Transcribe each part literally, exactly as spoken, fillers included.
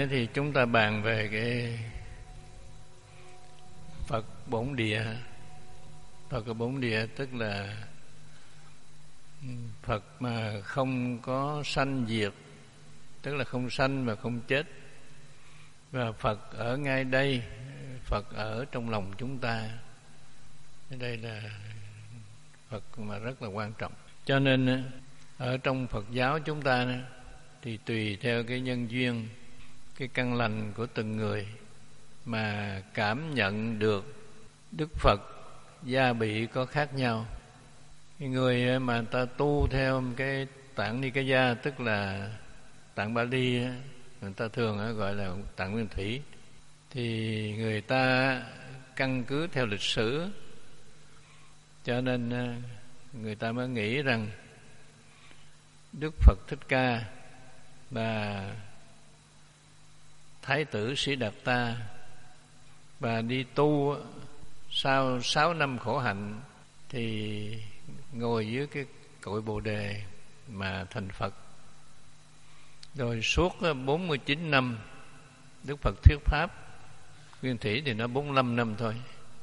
nay thì chúng ta bàn về cái Phật bổn địa. Phật ở bổn địa tức là Phật mà không có sanh diệt, tức là không sanh và không chết. Và Phật ở ngay đây, Phật ở trong lòng chúng ta. Đây là Phật mà rất là quan trọng. Cho nên ở trong Phật giáo chúng ta thì tùy theo cái nhân duyên, cái căn lành của từng người mà cảm nhận được Đức Phật gia bị có khác nhau. Cái người mà ta tu theo cái tạng Nikaya, tức là tạng Bali, người ta thường gọi là tạng Nguyên Thủy, thì người ta căn cứ theo lịch sử, cho nên người ta mới nghĩ rằng Đức Phật Thích Ca và Thái tử Sĩ Đạt Ta và đi tu sau sáu năm khổ hạnh thì ngồi dưới cái cội Bồ Đề mà thành Phật. Rồi suốt bốn mươi chín năm Đức Phật thuyết pháp. Nguyên Thủy thì nó bốn mươi lăm năm thôi.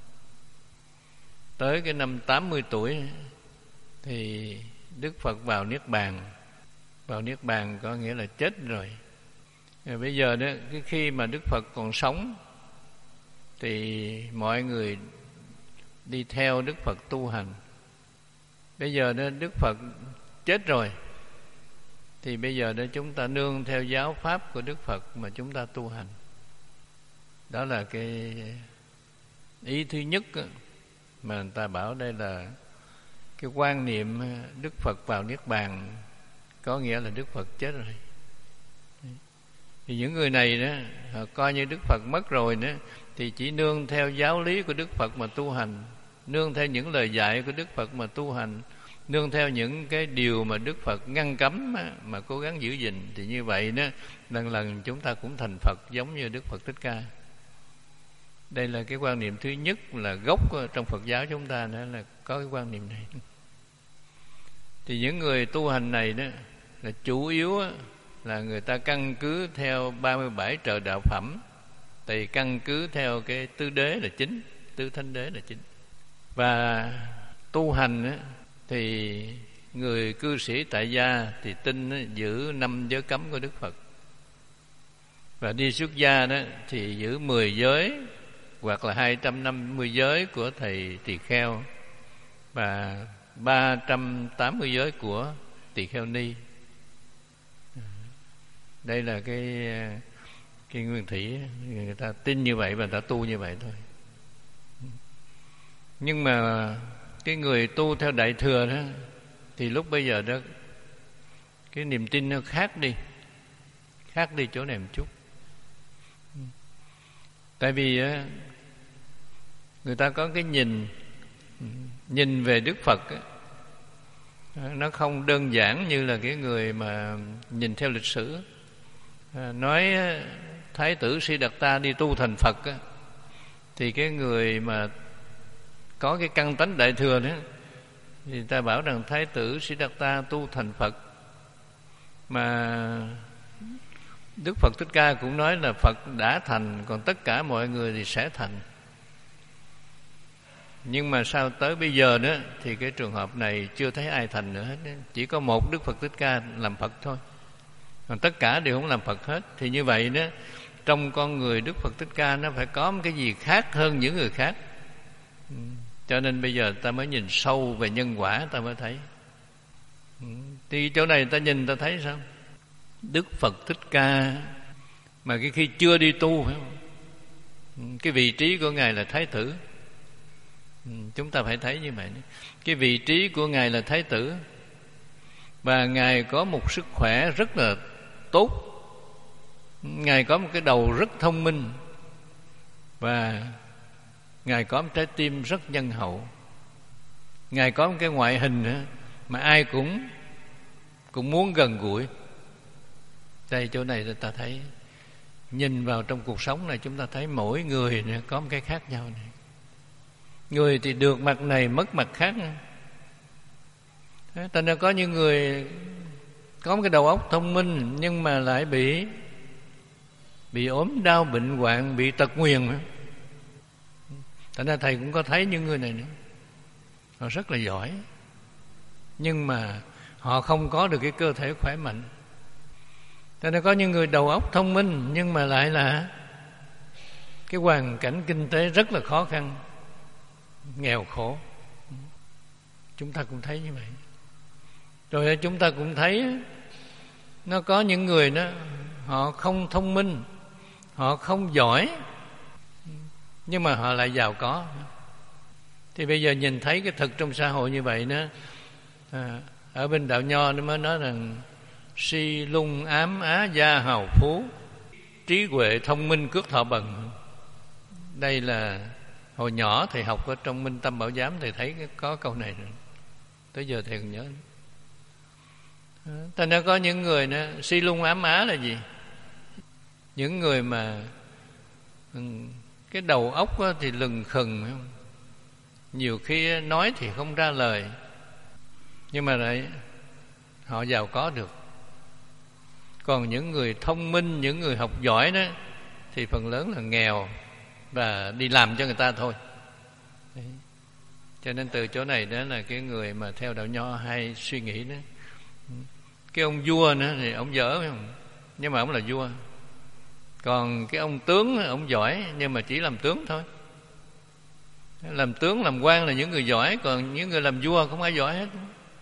Tới cái năm tám mươi tuổi thì Đức Phật vào Niết Bàn. Vào Niết Bàn có nghĩa là chết rồi. Rồi bây giờ đó, cái khi mà Đức Phật còn sống thì mọi người đi theo Đức Phật tu hành. Bây giờ đó Đức Phật chết rồi thì bây giờ đó chúng ta nương theo giáo pháp của Đức Phật mà chúng ta tu hành. Đó là cái ý thứ nhất mà người ta bảo đây là cái quan niệm Đức Phật vào Niết Bàn, có nghĩa là Đức Phật chết rồi. Thì những người này đó, họ coi như Đức Phật mất rồi đó, thì chỉ nương theo giáo lý của Đức Phật mà tu hành, nương theo những lời dạy của Đức Phật mà tu hành, nương theo những cái điều mà Đức Phật ngăn cấm mà cố gắng giữ gìn. Thì như vậy đó, lần lần chúng ta cũng thành Phật giống như Đức Phật Thích Ca. Đây là cái quan niệm thứ nhất, là gốc trong Phật giáo chúng ta đó, là có cái quan niệm này. Thì những người tu hành này đó là chủ yếu là người ta căn cứ theo ba mươi bảy trợ đạo phẩm, thì căn cứ theo cái tứ đế là chính, tứ thánh đế là chính. Và tu hành thì người cư sĩ tại gia thì tin giữ năm giới cấm của Đức Phật, và đi xuất gia đó thì giữ mười giới hoặc là hai trăm năm mươi giới của thầy Tỳ Kheo và ba trăm tám mươi giới của Tỳ Kheo Ni. Đây là cái cái Nguyên Thủy, người ta tin như vậy và người ta tu như vậy thôi. Nhưng mà cái người tu theo Đại Thừa đó thì lúc bây giờ đó cái niềm tin nó khác đi, khác đi chỗ này một chút. Tại vì người ta có cái nhìn nhìn về Đức Phật á, nó không đơn giản như là cái người mà nhìn theo lịch sử. Nói Thái tử Sĩ Đạt Ta đi tu thành Phật á, thì cái người mà có cái căn tánh Đại Thừa đó thì người ta bảo rằng Thái tử Sĩ Đạt Ta tu thành Phật. Mà Đức Phật Thích Ca cũng nói là Phật đã thành, còn tất cả mọi người thì sẽ thành. Nhưng mà sao tới bây giờ đó thì cái trường hợp này chưa thấy ai thành nữa hết. Chỉ có một Đức Phật Thích Ca làm Phật thôi, còn tất cả đều không làm Phật hết. Thì như vậy đó, trong con người Đức Phật Thích Ca nó phải có một cái gì khác hơn những người khác. Cho nên bây giờ ta mới nhìn sâu về nhân quả, ta mới thấy. Thì chỗ này ta nhìn ta thấy sao? Đức Phật Thích Ca mà cái khi chưa đi tu, phải không? Cái vị trí của Ngài là Thái tử. Chúng ta phải thấy như vậy. Cái vị trí của Ngài là Thái tử, và Ngài có một sức khỏe rất là tốt. Ngài có một cái đầu rất thông minh, và Ngài có một trái tim rất nhân hậu. Ngài có một cái ngoại hình mà ai cũng cũng muốn gần gũi. Đây chỗ này ta thấy, nhìn vào trong cuộc sống này chúng ta thấy mỗi người có một cái khác nhau này. Người thì được mặt này mất mặt khác. Thành ra có những người có một cái đầu óc thông minh nhưng mà lại bị bị ốm đau bệnh hoạn, bị tật nguyền nữa. Thành ra thầy cũng có thấy những người này nữa, họ rất là giỏi, nhưng mà họ không có được cái cơ thể khỏe mạnh. Cho nên có những người đầu óc thông minh nhưng mà lại là cái hoàn cảnh kinh tế rất là khó khăn, nghèo khổ. Chúng ta cũng thấy như vậy. Rồi chúng ta cũng thấy nó có những người đó, họ không thông minh, họ không giỏi, nhưng mà họ lại giàu có. Thì bây giờ nhìn thấy cái thực trong xã hội như vậy đó, à, ở bên đạo Nho nó mới nói rằng si lung ám á gia hào phú, trí huệ thông minh cước thọ bần. Đây là hồi nhỏ thầy học ở trong Minh Tâm Bảo Giám, thầy thấy có câu này rồi, tới giờ thầy còn nhớ. Thành ra có những người đó, si lung ám á là gì? Những người mà cái đầu óc thì lừng khừng, nhiều khi nói thì không ra lời, nhưng mà lại họ giàu có được. Còn những người thông minh, những người học giỏi đó thì phần lớn là nghèo và đi làm cho người ta thôi. Đấy. Cho nên từ chỗ này đó là cái người mà theo đạo Nho hay suy nghĩ đó. Cái ông vua nữa thì ông dở phải không? Nhưng mà ông là vua. Còn cái ông tướng ông giỏi, nhưng mà chỉ làm tướng thôi. Làm tướng làm quan là những người giỏi, còn những người làm vua không ai giỏi hết.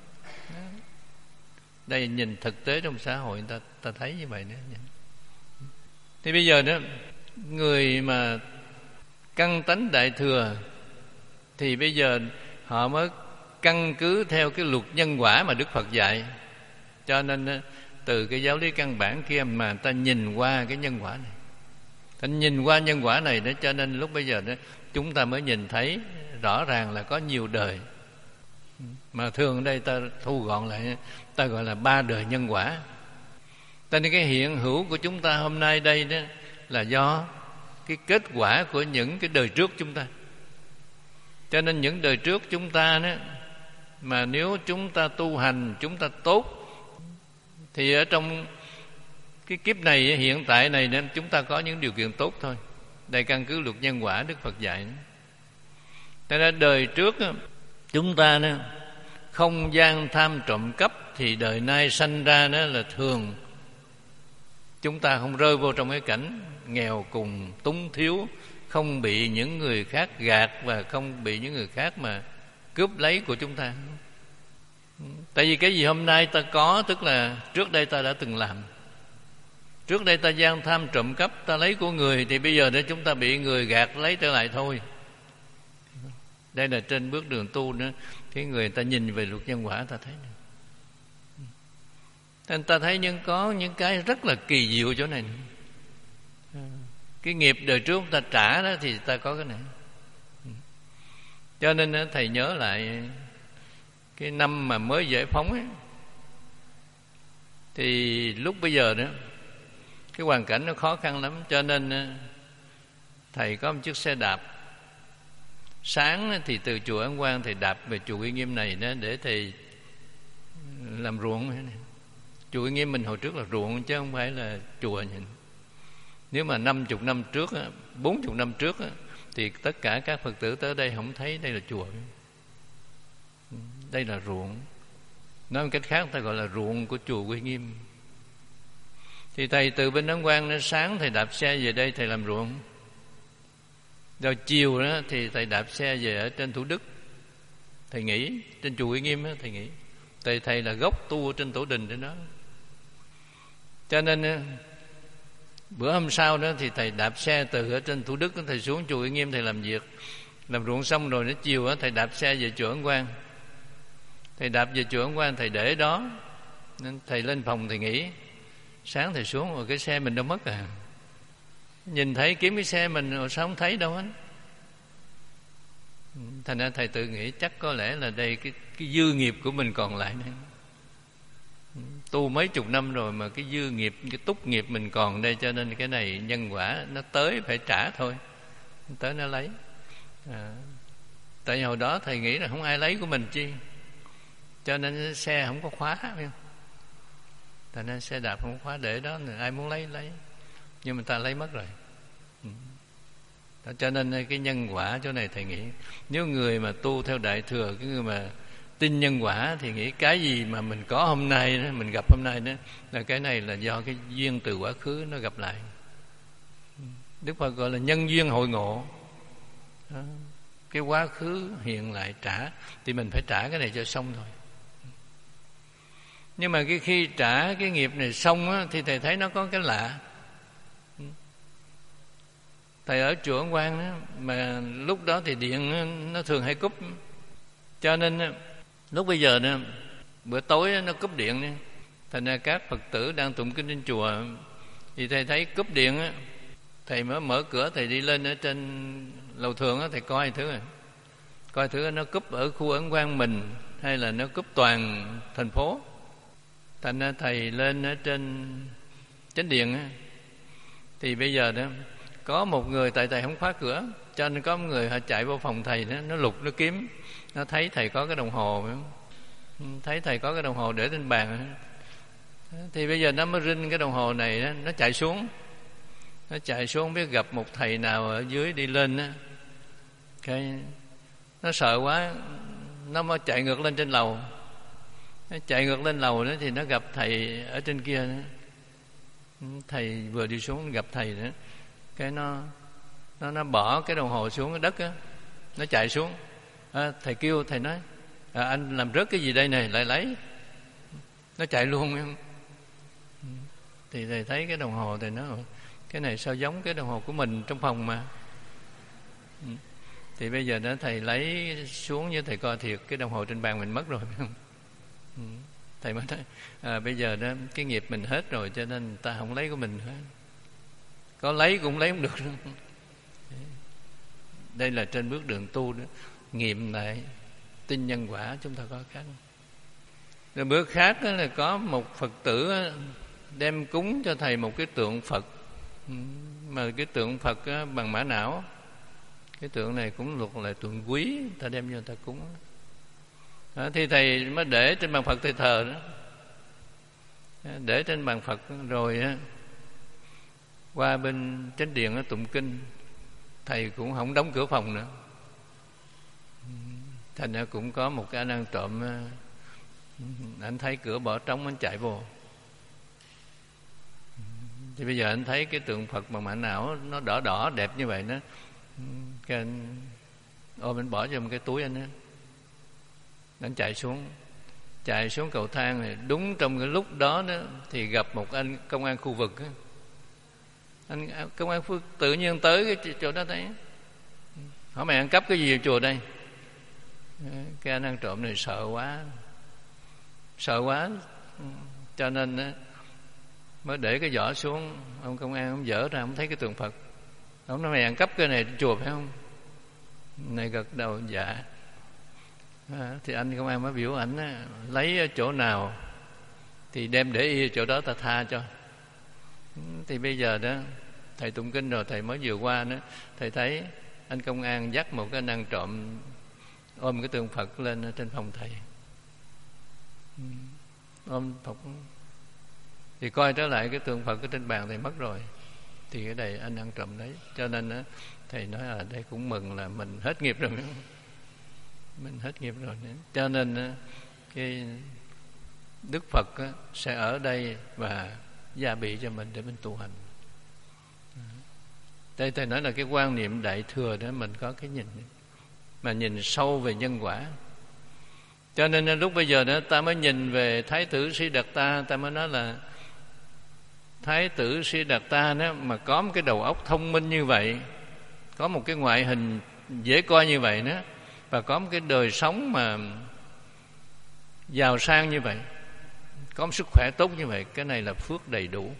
Đây nhìn thực tế trong xã hội ta ta thấy như vậy nữa. Thì bây giờ đó, người mà căn tánh đại thừa thì bây giờ họ mới căn cứ theo cái luật nhân quả mà Đức Phật dạy. Cho nên từ cái giáo lý căn bản kia mà ta nhìn qua cái nhân quả này, ta nhìn qua nhân quả này đó, cho nên lúc bây giờ đó chúng ta mới nhìn thấy rõ ràng là có nhiều đời. Mà thường đây ta thu gọn lại, ta gọi là ba đời nhân quả. Cho nên cái hiện hữu của chúng ta hôm nay đây đó là do cái kết quả của những cái đời trước chúng ta. Cho nên những đời trước chúng ta đó, mà nếu chúng ta tu hành, chúng ta tốt, thì ở trong cái kiếp này, hiện tại này nên chúng ta có những điều kiện tốt thôi. Đây căn cứ luật nhân quả Đức Phật dạy. Thế ra đời trước chúng ta đó, không gian tham trộm cắp, thì đời nay sanh ra đó là thường chúng ta không rơi vô trong cái cảnh nghèo cùng túng thiếu, không bị những người khác gạt và không bị những người khác mà cướp lấy của chúng ta. Tại vì cái gì hôm nay ta có, tức là trước đây ta đã từng làm. Trước đây ta gian tham trộm cắp, ta lấy của người, thì bây giờ để chúng ta bị người gạt lấy trở lại thôi. Đây là trên bước đường tu nữa, cái người ta nhìn về luật nhân quả ta thấy. Nên ta thấy nhưng có những cái rất là kỳ diệu chỗ này. Cái nghiệp đời trước ta trả đó thì ta có cái này. Cho nên thầy nhớ lại cái năm mà mới giải phóng ấy, thì lúc bây giờ đó cái hoàn cảnh nó khó khăn lắm. Cho nên thầy có một chiếc xe đạp. Sáng thì từ chùa Ấn Quang thầy đạp về chùa Uy Nghiêm này đó để thầy làm ruộng. Chùa Uy Nghiêm mình hồi trước là ruộng chứ không phải là chùa. Nếu mà năm chục năm trước, bốn chục năm trước thì tất cả các Phật tử tới đây không thấy đây là chùa. Đây là ruộng. Nói một cách khác ta gọi là ruộng của chùa Uy Nghiêm. Thì thầy từ bên Ấn Quang đến sáng thầy đạp xe về đây thầy làm ruộng. Rồi chiều đó thì thầy đạp xe về ở trên Thủ Đức. Thầy nghỉ trên chùa Uy Nghiêm đó, thầy nghỉ. Thầy thầy là gốc tu trên tổ đình trên đó. Cho nên bữa hôm sau đó thì thầy đạp xe từ ở trên Thủ Đức thầy xuống chùa Uy Nghiêm thầy làm việc, làm ruộng xong rồi đến chiều đó, thầy đạp xe về chùa Ấn Quang. Thầy đạp về chùa Ấn Quang thầy để đó, nên thầy lên phòng thầy nghỉ. Sáng thầy xuống rồi cái xe mình đâu mất à. Nhìn thấy kiếm cái xe mình rồi sao không thấy đâu hết. Thành ra thầy tự nghĩ chắc có lẽ là đây cái, cái dư nghiệp của mình còn lại này. Tu mấy chục năm rồi mà cái dư nghiệp, cái túc nghiệp mình còn đây, cho nên cái này nhân quả nó tới phải trả thôi. Tới nó lấy à. Tại hồi đó thầy nghĩ là không ai lấy của mình chi, cho nên xe không có khóa, phải không? Thành nên xe đạp không có khóa để đó, ai muốn lấy lấy. nhưng mà ta lấy mất rồi. Cho nên cái nhân quả chỗ này thầy nghĩ, nếu người mà tu theo Đại Thừa, cái người mà tin nhân quả thì nghĩ cái gì mà mình có hôm nay đó, mình gặp hôm nay đó, là cái này là do cái duyên từ quá khứ nó gặp lại. Đức Phật gọi là nhân duyên hội ngộ đó. Cái quá khứ hiện lại trả, thì mình phải trả cái này cho xong thôi. Nhưng mà cái khi trả cái nghiệp này xong á, thì thầy thấy nó có cái lạ. Thầy ở chùa Ấn Quang đó, mà lúc đó thì điện nó thường hay cúp, cho nên lúc bây giờ đó, bữa tối nó cúp điện đó. Thành ra các Phật tử đang tụng kinh trên chùa, thì thầy thấy cúp điện á, thầy mới mở cửa, thầy đi lên ở trên lầu thường á, thầy coi thử rồi. Coi thử nó cúp ở khu Ấn Quang mình hay là nó cúp toàn thành phố. Thành ra thầy lên ở trên chánh điện á, thì bây giờ đó có một người, tại thầy không khóa cửa, cho nên có một người họ chạy vô phòng thầy đó, nó lục nó kiếm, nó thấy thầy có cái đồng hồ, thấy thầy có cái đồng hồ để trên bàn, thì bây giờ nó mới rinh cái đồng hồ này đó, nó chạy xuống, nó chạy xuống không biết gặp một thầy nào ở dưới đi lên đó. Cái nó sợ quá, nó mới chạy ngược lên trên lầu. Nó chạy ngược lên lầu đó thì nó gặp thầy ở trên kia đó. Thầy vừa đi xuống gặp thầy đó, cái nó nó nó bỏ cái đồng hồ xuống cái đất á, nó chạy xuống. À, thầy kêu, thầy nói à, anh làm rớt cái gì đây này, lại lấy. Nó chạy luôn. Thì thầy thấy cái đồng hồ, thầy nói cái này sao giống cái đồng hồ của mình trong phòng mà. Thì bây giờ đó thầy lấy xuống với thầy coi thiệt cái đồng hồ trên bàn mình mất rồi. Thầy mới nói à, bây giờ đó cái nghiệp mình hết rồi, cho nên ta không lấy của mình hết. Có lấy cũng lấy không được. Đây là trên bước đường tu đó, nghiệm lại tin nhân quả chúng ta có khác. Rồi bước khác đó là có một Phật tử đem cúng cho thầy một cái tượng Phật, mà cái tượng Phật bằng mã não. Cái tượng này cũng luật là tượng quý, ta đem cho ta cúng đó, thì thầy mới để trên bàn Phật thầy thờ đó, để trên bàn Phật rồi á, qua bên chánh điện nó tụng kinh, thầy cũng không đóng cửa phòng nữa. Thành ra cũng có một cái anh ăn trộm, anh thấy cửa bỏ trống, anh chạy vô. Thì bây giờ anh thấy cái tượng Phật bằng mã não nó đỏ đỏ đẹp như vậy đó, cái anh ôm anh bỏ vô một cái túi anh đó. Anh chạy xuống, chạy xuống cầu thang này, đúng trong cái lúc đó đó thì gặp một anh công an khu vực đó. Anh công an khu vực tự nhiên tới cái chỗ đó thấy, hỏi mày ăn cắp cái gì ở chùa đây? Cái anh ăn trộm này sợ quá, sợ quá, cho nên mới để cái giỏ xuống. Ông công an ông dở ra, ông thấy cái tượng Phật, ông nói mày ăn cắp cái này chùa phải không? Này gật đầu dạ. À, thì anh công an mới biểu ảnh á, lấy ở chỗ nào thì đem để y chỗ đó ta tha cho. Thì bây giờ đó thầy tụng kinh rồi, thầy mới vừa qua đó, thầy thấy anh công an dắt một cái anh ăn trộm ôm cái tượng Phật lên ở trên phòng thầy, ôm Phật. Thì coi trở lại cái tượng Phật ở trên bàn thầy mất rồi, thì cái này anh ăn trộm đấy. Cho nên đó, thầy nói là đây cũng mừng là mình hết nghiệp rồi, mình hết nghiệp rồi nữa. Cho nên cái Đức Phật sẽ ở đây và gia bị cho mình để mình tu hành. Đây thầy nói là cái quan niệm Đại Thừa đó, mình có cái nhìn mà nhìn sâu về nhân quả. Cho nên lúc bây giờ đó ta mới nhìn về Thái tử Siddhartha, ta mới nói là Thái tử Siddhartha đó mà có một cái đầu óc thông minh như vậy, có một cái ngoại hình dễ coi như vậy đó, và có một cái đời sống mà giàu sang như vậy, có một sức khỏe tốt như vậy, cái này là phước đầy đủ.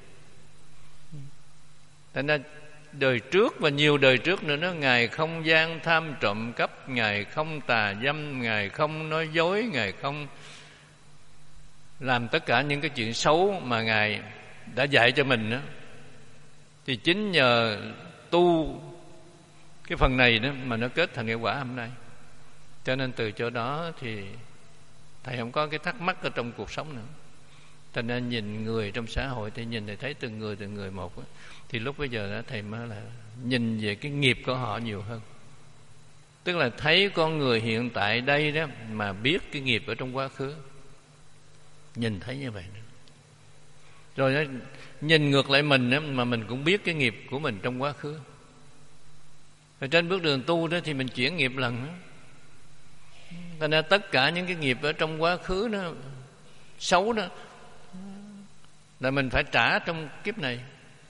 Thành ra đời trước và nhiều đời trước nữa đó, Ngài không gian tham trộm cắp, Ngài không tà dâm, Ngài không nói dối, Ngài không làm tất cả những cái chuyện xấu mà Ngài đã dạy cho mình đó. Thì chính nhờ tu cái phần này đó mà nó kết thành cái quả hôm nay. Cho nên từ chỗ đó thì thầy không có cái thắc mắc ở trong cuộc sống nữa. Thành ra nhìn người trong xã hội thì nhìn, thầy thấy từng người từng người một. Thì lúc bây giờ đó thầy mới là nhìn về cái nghiệp của họ nhiều hơn. Tức là thấy con người hiện tại đây đó mà biết cái nghiệp ở trong quá khứ, nhìn thấy như vậy nữa. Rồi đó, nhìn ngược lại mình đó, mà mình cũng biết cái nghiệp của mình trong quá khứ. Ở trên bước đường tu đó thì mình chuyển nghiệp lần đó. Thành ra tất cả những cái nghiệp ở trong quá khứ đó, xấu đó, là mình phải trả trong kiếp này.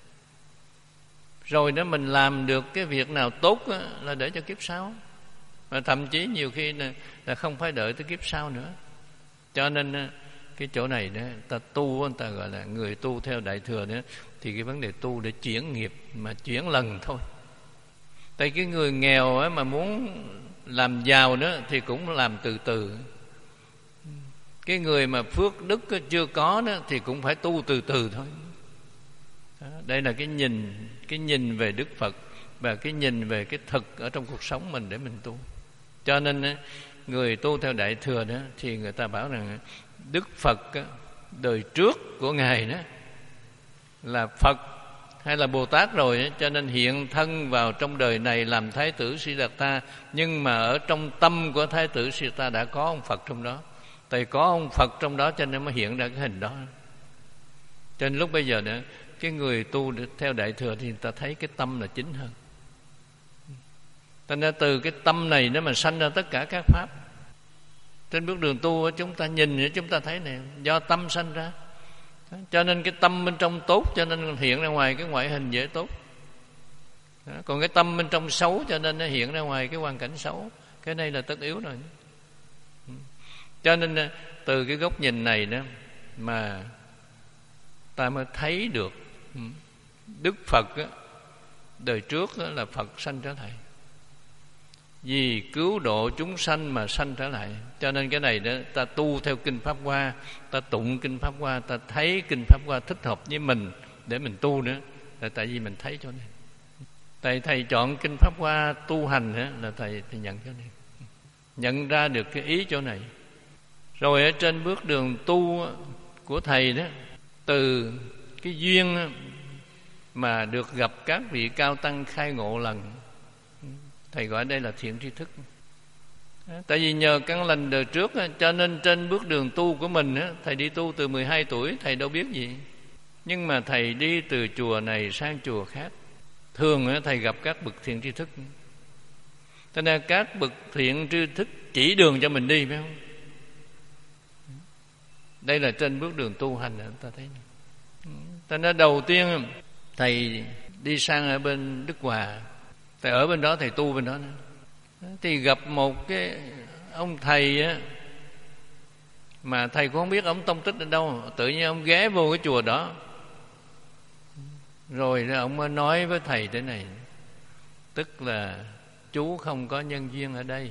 Rồi đó mình làm được cái việc nào tốt đó, là để cho kiếp sau. Và thậm chí nhiều khi là, là không phải đợi tới kiếp sau nữa. Cho nên cái chỗ này đó, ta tu, người ta gọi là người tu theo Đại Thừa đó, thì cái vấn đề tu để chuyển nghiệp, mà chuyển lần thôi. Tại cái người nghèo á, mà muốn làm giàu nữa thì cũng làm từ từ. Cái người mà phước đức chưa có đó thì cũng phải tu từ từ thôi. Đó, đây là cái nhìn, cái nhìn về Đức Phật và cái nhìn về cái thực ở trong cuộc sống mình để mình tu. Cho nên người tu theo Đại Thừa đó thì người ta bảo rằng Đức Phật đời trước của Ngài đó là Phật hay là Bồ Tát rồi, cho nên hiện thân vào trong đời này làm Thái tử Siddhartha. Nhưng mà ở trong tâm của Thái tử Siddhartha đã có ông Phật trong đó. Tại có ông Phật trong đó cho nên mới hiện ra cái hình đó. Cho nên lúc bây giờ nữa, cái người tu theo Đại Thừa thì người ta thấy cái tâm là chính hơn. Thành ra từ cái tâm này nó mà sanh ra tất cả các pháp. Trên bước đường tu chúng ta nhìn, chúng ta thấy này, do tâm sanh ra. Cho nên cái tâm bên trong tốt, cho nên hiện ra ngoài cái ngoại hình dễ tốt. Còn cái tâm bên trong xấu, cho nên nó hiện ra ngoài cái hoàn cảnh xấu. Cái này là tất yếu rồi. Cho nên từ cái góc nhìn này đó mà ta mới thấy được Đức Phật đó, đời trước đó là Phật sanh trở lại, vì cứu độ chúng sanh mà sanh trở lại. Cho nên cái này đó, ta tu theo Kinh Pháp Hoa, ta tụng Kinh Pháp Hoa, ta thấy Kinh Pháp Hoa thích hợp với mình để mình tu nữa, là tại vì mình thấy chỗ này. Tại thầy chọn Kinh Pháp Hoa tu hành đó, là thầy, thầy nhận chỗ này, nhận ra được cái ý chỗ này. Rồi ở trên bước đường tu của thầy đó, từ cái duyên mà được gặp các vị cao tăng khai ngộ lần, thầy gọi đây là thiện tri thức. Tại vì nhờ căn lành đời trước, cho nên trên bước đường tu của mình, thầy đi tu từ mười hai tuổi, thầy đâu biết gì. Nhưng mà thầy đi từ chùa này sang chùa khác, thường thầy gặp các bậc thiện tri thức. Cho nên các bậc thiện tri thức chỉ đường cho mình đi, phải không? Đây là trên bước đường tu hành, ta thấy. Cho nên đầu tiên thầy đi sang ở bên Đức Hòa, thầy ở bên đó, thầy tu bên đó nữa. Thì gặp một cái ông thầy á, mà thầy cũng không biết ông tông tích ở đâu, tự nhiên ông ghé vô cái chùa đó. Rồi ông mới nói với thầy thế này, tức là chú không có nhân duyên ở đây,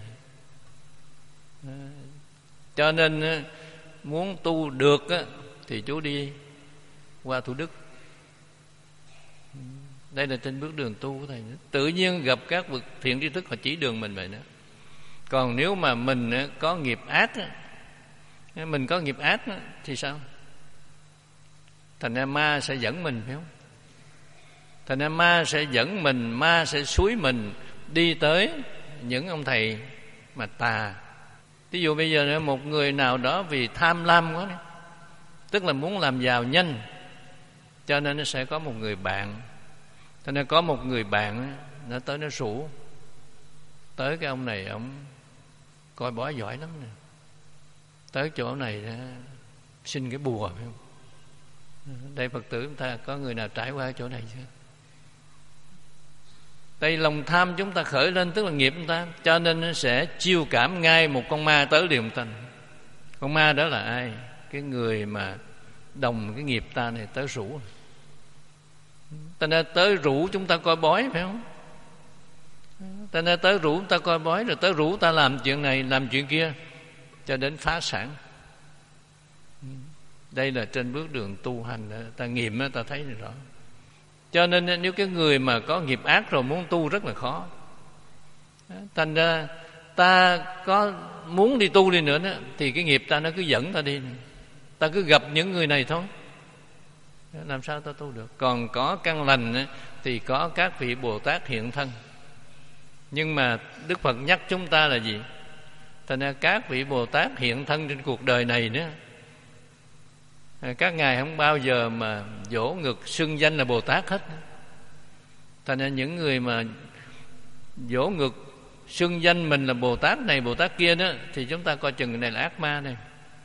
cho nên muốn tu được á, thì chú đi qua Thủ Đức. Đây là trên bước đường tu của thầy. Tự nhiên gặp các bậc thiện tri thức, họ chỉ đường mình vậy nữa. Còn nếu mà mình có nghiệp ác, mình có nghiệp ác thì sao? Thành ra ma sẽ dẫn mình, phải không? Thành ra ma sẽ dẫn mình, ma sẽ xúi mình đi tới những ông thầy mà tà. Ví dụ bây giờ một người nào đó vì tham lam quá, tức là muốn làm giàu nhanh, cho nên nó sẽ có một người bạn. Cho nên có một người bạn nó tới, nó rủ tới cái ông này, ông coi bói giỏi lắm nè, tới chỗ này xin cái bùa, phải không? Đây Phật tử chúng ta có người nào trải qua chỗ này chưa? Đây lòng tham chúng ta khởi lên, tức là nghiệp chúng ta, cho nên nó sẽ chiêu cảm ngay một con ma tới liền ta. Con ma đó là ai? Cái người mà đồng cái nghiệp ta này tới rủ. Ta nên tới rủ chúng ta coi bói, phải không? Ta nên tới rủ chúng ta coi bói, rồi tới rủ ta làm chuyện này, làm chuyện kia, cho đến phá sản. Đây là trên bước đường tu hành, ta nghiệm ta thấy được rõ. Cho nên nếu cái người mà có nghiệp ác rồi muốn tu rất là khó. Thành ra ta có muốn đi tu đi nữa đó, thì cái nghiệp ta nó cứ dẫn ta đi. Ta cứ gặp những người này thôi, làm sao ta tu được? Còn có căn lành thì có các vị Bồ Tát hiện thân. Nhưng mà Đức Phật nhắc chúng ta là gì? Thành ra các vị Bồ Tát hiện thân trên cuộc đời này nữa, các ngài không bao giờ mà vỗ ngực xưng danh là Bồ Tát hết. Thành ra những người mà vỗ ngực xưng danh mình là Bồ Tát này Bồ Tát kia đó, thì chúng ta coi chừng này là ác ma này.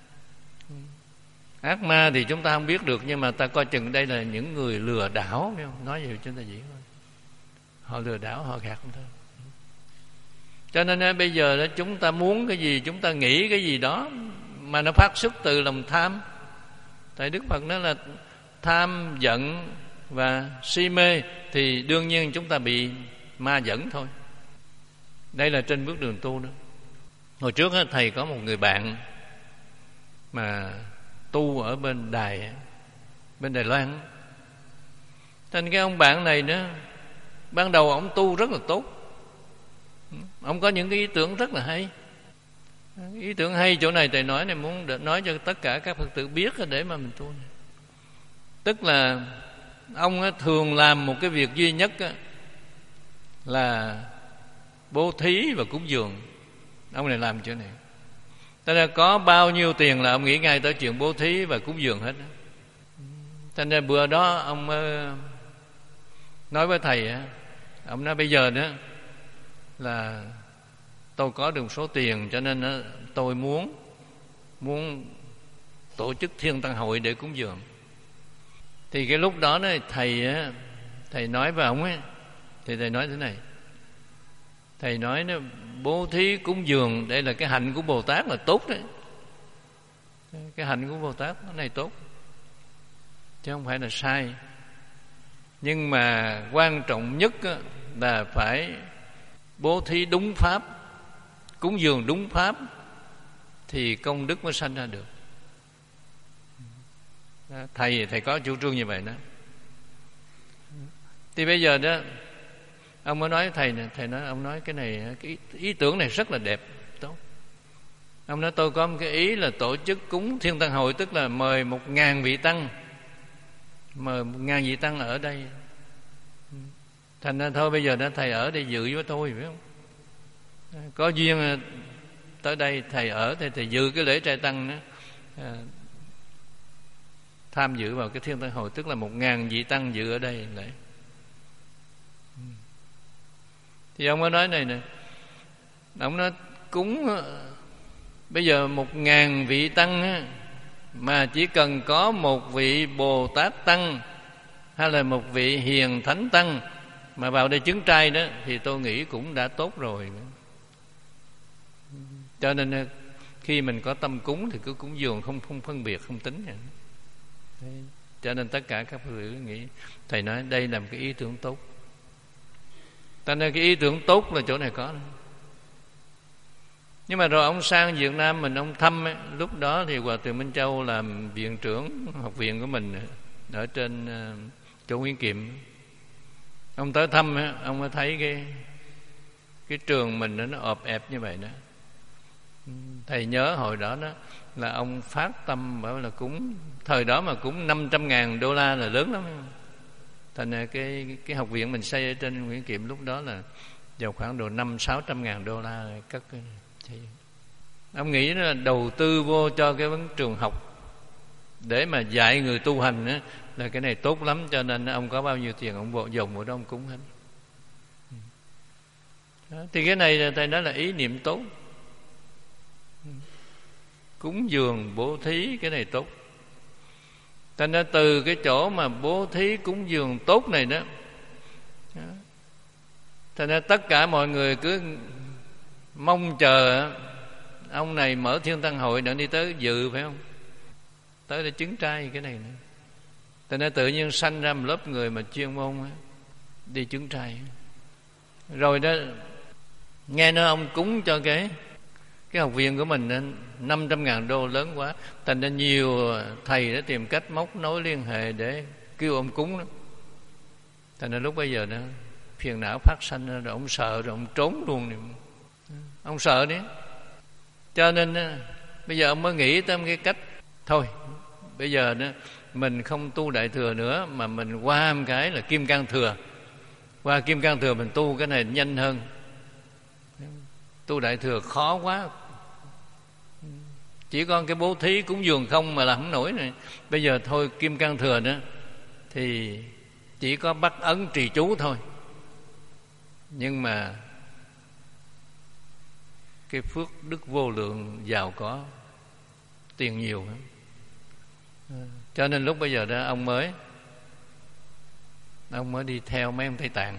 Ác ma thì chúng ta không biết được, nhưng mà ta coi chừng đây là những người lừa đảo, phải không? Nói gì chúng ta dĩ thôi, họ lừa đảo, họ gạt thôi. Cho nên bây giờ đó, chúng ta muốn cái gì, chúng ta nghĩ cái gì đó mà nó phát xuất từ lòng tham. Tại Đức Phật nói là tham, giận và si mê thì đương nhiên chúng ta bị ma dẫn thôi. Đây là trên bước đường tu đó. Hồi trước đó, thầy có một người bạn mà tu ở bên Đài, bên Đài Loan. Thành cái ông bạn này đó, ban đầu ông tu rất là tốt, ông có những cái ý tưởng rất là hay. Ý tưởng hay chỗ này thầy nói này muốn nói cho tất cả các Phật tử biết để mà mình tu. Tức là ông thường làm một cái việc duy nhất là bố thí và cúng dường. Ông này làm chỗ này, Thế nên có bao nhiêu tiền là ông nghĩ ngay tới chuyện bố thí và cúng dường hết. Thế nên bữa đó ông nói với thầy, ông nói bây giờ đó là tôi có được một số tiền, cho nên tôi muốn muốn tổ chức thiên tăng hội để cúng dường. Thì cái lúc đó thầy thầy nói với ông ấy, thì thầy nói thế này, thầy nói nó bố thí cúng dường đây là cái hạnh của Bồ Tát là tốt đấy. Cái hạnh của Bồ Tát cái này tốt, chứ không phải là sai. Nhưng mà quan trọng nhất là phải bố thí đúng pháp, cúng dường đúng pháp, thì công đức mới sanh ra được. Thầy thầy có chủ trương như vậy đó. Thì bây giờ đó ông mới nói với thầy này, thầy nói ông nói cái này cái ý, ý tưởng này rất là đẹp, tốt. Ông nói tôi có một cái ý là tổ chức cúng thiên tăng hội, tức là mời một ngàn vị tăng, mời một ngàn vị tăng ở đây. Thành ra thôi bây giờ đó thầy ở đây dự với tôi, phải không? Có duyên tới đây thầy ở thì thầy dự cái lễ trai tăng đó, à, tham dự vào cái thiên tăng hội, tức là một ngàn vị tăng dự ở đây lễ. Thì ông mới nói này nè, ông nói cúng bây giờ một ngàn vị tăng á, mà chỉ cần có một vị Bồ Tát tăng hay là một vị hiền thánh tăng mà vào đây chứng trai đó, thì tôi nghĩ cũng đã tốt rồi. Cho nên khi mình có tâm cúng thì cứ cúng dường, không không phân biệt, không tính. Cho nên tất cả các Phật tử nghĩ thầy nói đây là một cái ý tưởng tốt. Cho nên cái ý tưởng tốt là chỗ này có. Nhưng mà rồi ông sang Việt Nam mình, ông thăm ấy, lúc đó thì Hòa Thượng Minh Châu làm viện trưởng học viện của mình ở trên chỗ Nguyễn Kiệm. Ông tới thăm ấy, ông mới thấy cái cái trường mình nó, nó ọp ẹp như vậy đó. Thầy nhớ hồi đó đó là ông phát tâm bảo là cúng, thời đó mà cúng năm trăm ngàn đô la là lớn lắm. Thành ra cái cái học viện mình xây ở trên Nguyễn Kiệm lúc đó là vào khoảng độ năm sáu trăm ngàn đô la cất. Ông nghĩ là đầu tư vô cho cái vấn trường học để mà dạy người tu hành đó, là cái này tốt lắm, cho nên ông có bao nhiêu tiền ông bộ dùng ở đó ông cúng hết. Đó, thì cái này thầy nói là ý niệm tốt. Cúng dường bố thí cái này tốt. Thành ra từ cái chỗ mà bố thí cúng dường tốt này đó, thành ra tất cả mọi người cứ mong chờ ông này mở thiên tăng hội để đi tới dự, phải không? Tới để chứng trai cái này nữa. Thành ra tự nhiên sanh ra một lớp người mà chuyên môn đi chứng trai. Rồi đó nghe nói ông cúng cho cái cái học viện của mình năm trăm ngàn đô lớn quá, thành ra nhiều thầy đã tìm cách móc nối liên hệ để kêu ông cúng đó. Thành ra lúc bây giờ đó phiền não phát sanh, rồi ông sợ, rồi ông trốn luôn. Ông sợ đấy. Cho nên bây giờ ông mới nghĩ tới cái cách thôi Bây giờ đó mình không tu Đại Thừa nữa, mà mình qua một cái là Kim Cang Thừa. Qua Kim Cang Thừa mình tu cái này nhanh hơn. Tu Đại Thừa khó quá, chỉ có cái bố thí cúng dường không mà làm không nổi này. Bây giờ thôi Kim Cang Thừa nữa thì chỉ có bắt ấn trì chú thôi, nhưng mà cái phước đức vô lượng, giàu có, tiền nhiều lắm. Cho nên lúc bây giờ đó ông mới ông mới đi theo mấy ông Tây Tạng.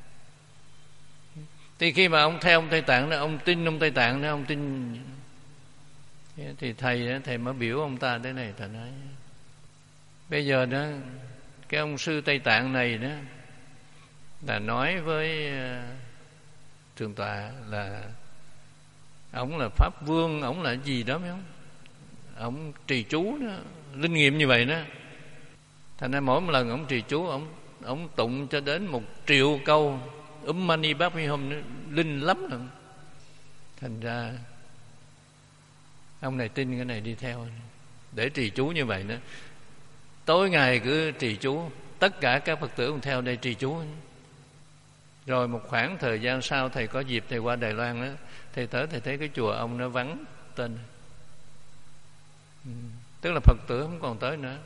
Thì khi mà ông theo ông Tây Tạng đó, ông tin ông Tây Tạng đó, ông tin thì thầy đó, thầy mới biểu ông ta thế này, thầy nói bây giờ đó cái ông sư Tây Tạng này đó là nói với uh, Thượng tọa là ổng là Pháp Vương, ổng là gì đó mấy ông, ổng trì chú đó, linh nghiệm như vậy đó. Thành ra mỗi một lần ổng trì chú, ổng ổng tụng cho đến một triệu câu Um Mani Padme Hum, linh lắm rồi. Thành ra ông này tin cái này đi theo để trì chú như vậy đó. Tối ngày cứ trì chú, tất cả các Phật tử cũng theo đây trì chú. Rồi một khoảng thời gian sau thầy có dịp thầy qua Đài Loan đó, thầy tới thầy thấy cái chùa ông nó vắng tên. Ừ. Tức là Phật tử không còn tới nữa.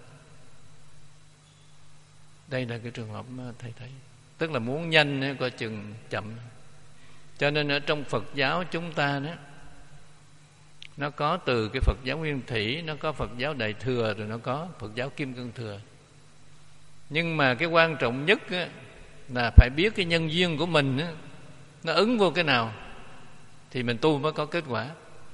Đây là cái trường hợp mà thầy thấy. Tức là muốn nhanh coi chừng chậm. Cho nên ở trong Phật giáo chúng ta đó, nó có từ cái Phật giáo Nguyên Thủy, nó có Phật giáo Đại Thừa, rồi nó có Phật giáo Kim Cang Thừa. Nhưng mà cái quan trọng nhất á, là phải biết cái nhân duyên của mình á, nó ứng vô cái nào thì mình tu mới có kết quả.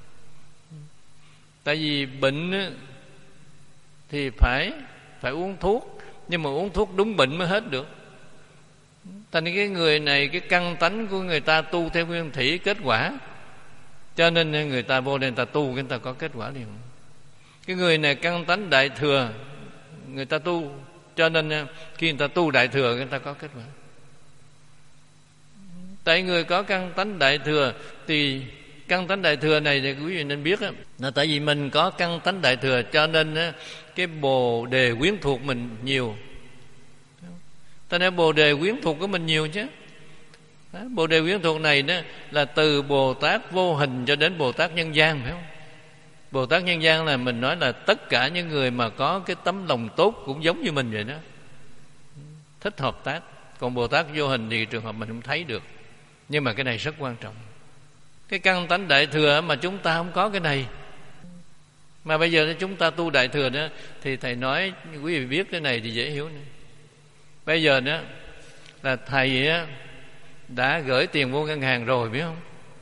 Tại vì bệnh á, thì phải phải uống thuốc, nhưng mà uống thuốc đúng bệnh mới hết được. Thành cái người này, cái căn tánh của người ta tu theo Nguyên Thủy kết quả, cho nên người ta vô đây người ta tu, người ta có kết quả liền. Cái người này căn tánh Đại Thừa, người ta tu, cho nên khi người ta tu Đại Thừa người ta có kết quả. Tại người có căn tánh Đại Thừa thì căn tánh Đại Thừa này thì quý vị nên biết đó, là tại vì mình có căn tánh Đại Thừa, cho nên cái bồ đề quyến thuộc mình nhiều. Cho nên bồ đề quyến thuộc của mình nhiều chứ. Đó, bồ đề quyến thuộc này đó là từ Bồ Tát vô hình cho đến Bồ Tát nhân gian, phải không? Bồ Tát nhân gian là mình nói là tất cả những người mà có cái tấm lòng tốt cũng giống như mình vậy đó, thích hợp tác. Còn Bồ Tát vô hình thì trường hợp mình không thấy được. Nhưng mà cái này rất quan trọng. Cái căn tánh Đại Thừa mà chúng ta không có cái này. Mà bây giờ chúng ta tu Đại Thừa đó, thì thầy nói quý vị biết cái này thì dễ hiểu nữa. Bây giờ đó là thầy á, đã gửi tiền vô ngân hàng rồi, biết không?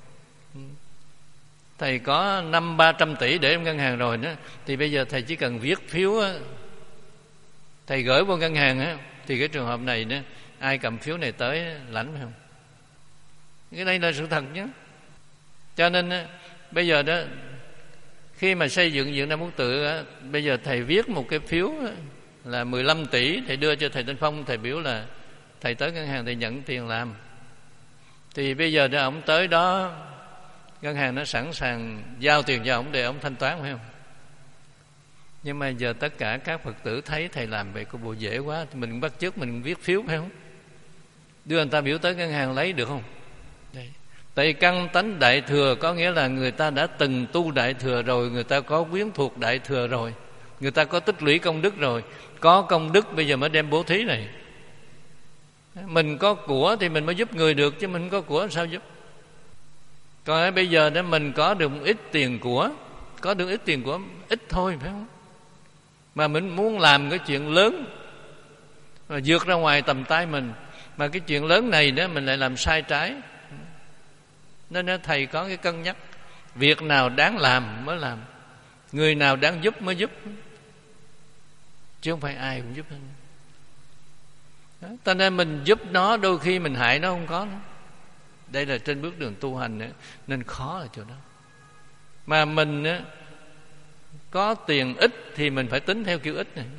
Thầy có năm ba trăm tỷ để trong ngân hàng rồi đó, thì bây giờ thầy chỉ cần viết phiếu á, thầy gửi vô ngân hàng á, thì cái trường hợp này đó, ai cầm phiếu này tới lãnh, phải không? Cái đây là sự thật nhé. Cho nên á, bây giờ đó khi mà xây dựng Việt Nam Quốc Tự á, bây giờ thầy viết một cái phiếu á, là mười lăm tỷ, thầy đưa cho thầy Thanh Phong, thầy biểu là thầy tới ngân hàng thầy nhận tiền làm. Thì bây giờ đó ông tới đó, ngân hàng nó sẵn sàng giao tiền cho ông để ông thanh toán, phải không? Nhưng mà giờ tất cả các Phật tử thấy thầy làm vậy có bộ dễ quá, mình bắt chước mình viết phiếu, phải không? Đưa người ta biểu tới ngân hàng lấy được không? Đây. Tại căn tánh Đại Thừa có nghĩa là người ta đã từng tu Đại Thừa rồi, người ta có quyến thuộc Đại Thừa rồi, người ta có tích lũy công đức rồi. Có công đức bây giờ mới đem bố thí này. Mình có của thì mình mới giúp người được, chứ mình không có của sao giúp. Còn bây giờ đó mình có được một ít tiền của, có được ít tiền của ít thôi, phải không? Mà mình muốn làm cái chuyện lớn mà vượt ra ngoài tầm tay mình, mà cái chuyện lớn này đó mình lại làm sai trái. Nên thầy có cái cân nhắc, việc nào đáng làm mới làm, người nào đáng giúp mới giúp, chứ không phải ai cũng giúp hết. Cho nên mình giúp nó, đôi khi mình hại nó không có nữa. Đây là trên bước đường tu hành nữa, nên khó ở chỗ đó. Mà mình á, có tiền ít thì mình phải tính theo kiểu ít này,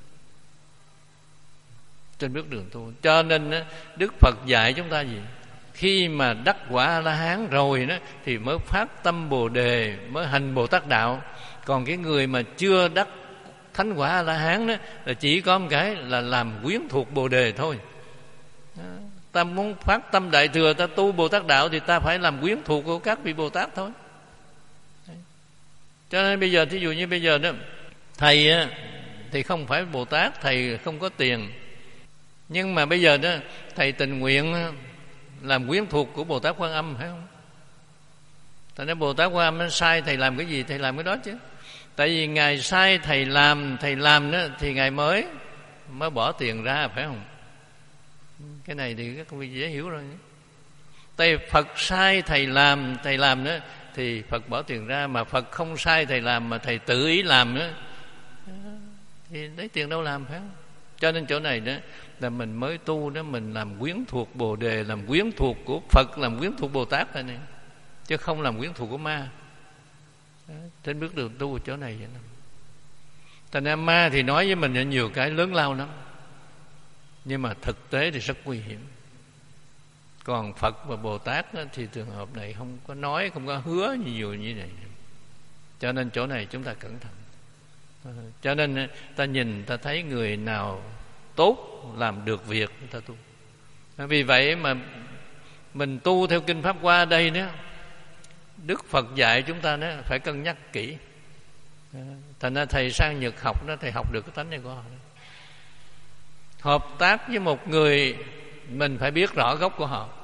trên bước đường tu. Cho nên á, Đức Phật dạy chúng ta gì? Khi mà đắc quả A-la-hán rồi đó, thì mới phát tâm Bồ Đề, mới hành Bồ Tát Đạo. Còn cái người mà chưa đắc thánh quả A-la-hán đó là chỉ có một cái là làm quyến thuộc Bồ Đề thôi. Đó. Ta muốn phát tâm Đại Thừa, ta tu Bồ Tát đạo thì ta phải làm quyến thuộc của các vị Bồ Tát thôi. Đấy. Cho nên bây giờ thí dụ như bây giờ đó, thầy á, thì không phải Bồ Tát, thầy không có tiền, nhưng mà bây giờ đó thầy tình nguyện làm quyến thuộc của Bồ Tát Quan Âm, phải không? Tại nên Bồ Tát Quan Âm nó sai thầy làm cái gì thầy làm cái đó chứ. Tại vì ngài sai thầy làm, thầy làm đó thì ngài mới mới bỏ tiền ra, phải không? Cái này thì các vị dễ hiểu rồi. Tại Phật sai thầy làm, thầy làm đó thì Phật bỏ tiền ra, mà Phật không sai thầy làm mà thầy tự ý làm đó thì lấy tiền đâu làm, phải không? Cho nên chỗ này đó là mình mới tu đó, mình làm quyến thuộc Bồ Đề, làm quyến thuộc của Phật, làm quyến thuộc Bồ Tát thôi này, chứ không làm quyến thuộc của ma. Đó, trên bước đường tu chỗ này vậy đó. Thành ra ma thì nói với mình nhiều cái lớn lao lắm, nhưng mà thực tế thì rất nguy hiểm. Còn Phật và Bồ Tát đó, thì trường hợp này không có nói, không có hứa nhiều như này. Cho nên chỗ này chúng ta cẩn thận. Cho nên ta nhìn ta thấy người nào tốt làm được việc ta tu. Vì vậy mà mình tu theo Kinh Pháp Hoa đây đó, Đức Phật dạy chúng ta đó phải cân nhắc kỹ. Thành ra thầy sang Nhật học đó, thầy học được cái tánh này của họ. Hợp tác với một người mình phải biết rõ gốc của họ.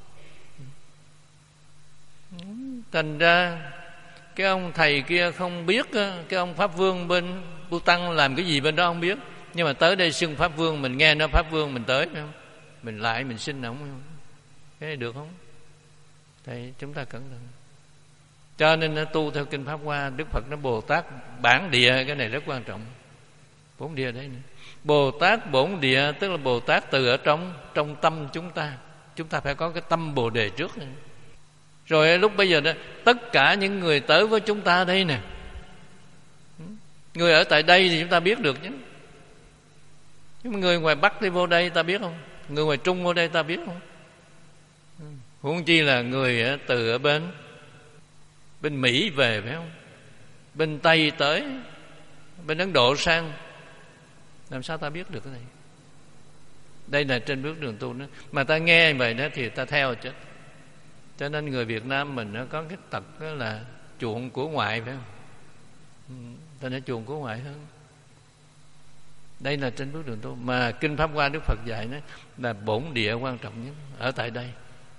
Thành ra cái ông thầy kia không biết, cái ông Pháp Vương bên Bu Tăng làm cái gì bên đó không biết, nhưng mà tới đây xưng Pháp Vương, mình nghe nó Pháp Vương mình tới, phải không? Mình lại mình xin ông, cái này được không? Thầy chúng ta cẩn thận. Cho nên nó tu theo Kinh Pháp Hoa, Đức Phật nó Bồ Tát bản địa, cái này rất quan trọng. Bổn địa đấy nữa. Bồ Tát bổn địa tức là Bồ Tát từ ở trong trong tâm chúng ta. Chúng ta phải có cái tâm Bồ Đề trước này. Rồi lúc bây giờ đó, tất cả những người tới với chúng ta đây nè, người ở tại đây thì chúng ta biết được chứ. Nhưng mà người ngoài Bắc đi vô đây ta biết không? Người ngoài Trung vô đây ta biết không? Huống chi là người từ ở bên bên Mỹ về, phải không? Bên Tây tới, bên Ấn Độ sang, làm sao ta biết được cái này? Đây là trên bước đường tu đó. Mà ta nghe vậy đó thì ta theo chứ. Cho nên người Việt Nam mình nó có cái tật đó là chuộng của ngoại, phải không? Ta nói chuộng của ngoại hơn. Đây là trên bước đường tu. Mà Kinh Pháp Hoa Đức Phật dạy đó là bổn địa quan trọng nhất, ở tại đây.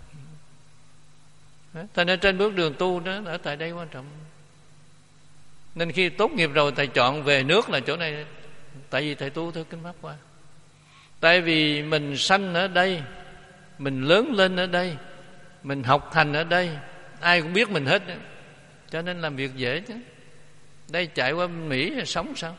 Ta nói trên bước đường tu đó, ở tại đây quan trọng. Nên khi tốt nghiệp rồi thầy chọn về nước là chỗ này. Tại vì thầy tu theo Kinh Pháp Hoa. Tại vì mình sanh ở đây, mình lớn lên ở đây, mình học thành ở đây, ai cũng biết mình hết, cho nên làm việc dễ chứ. Đây chạy qua Mỹ là sống sao?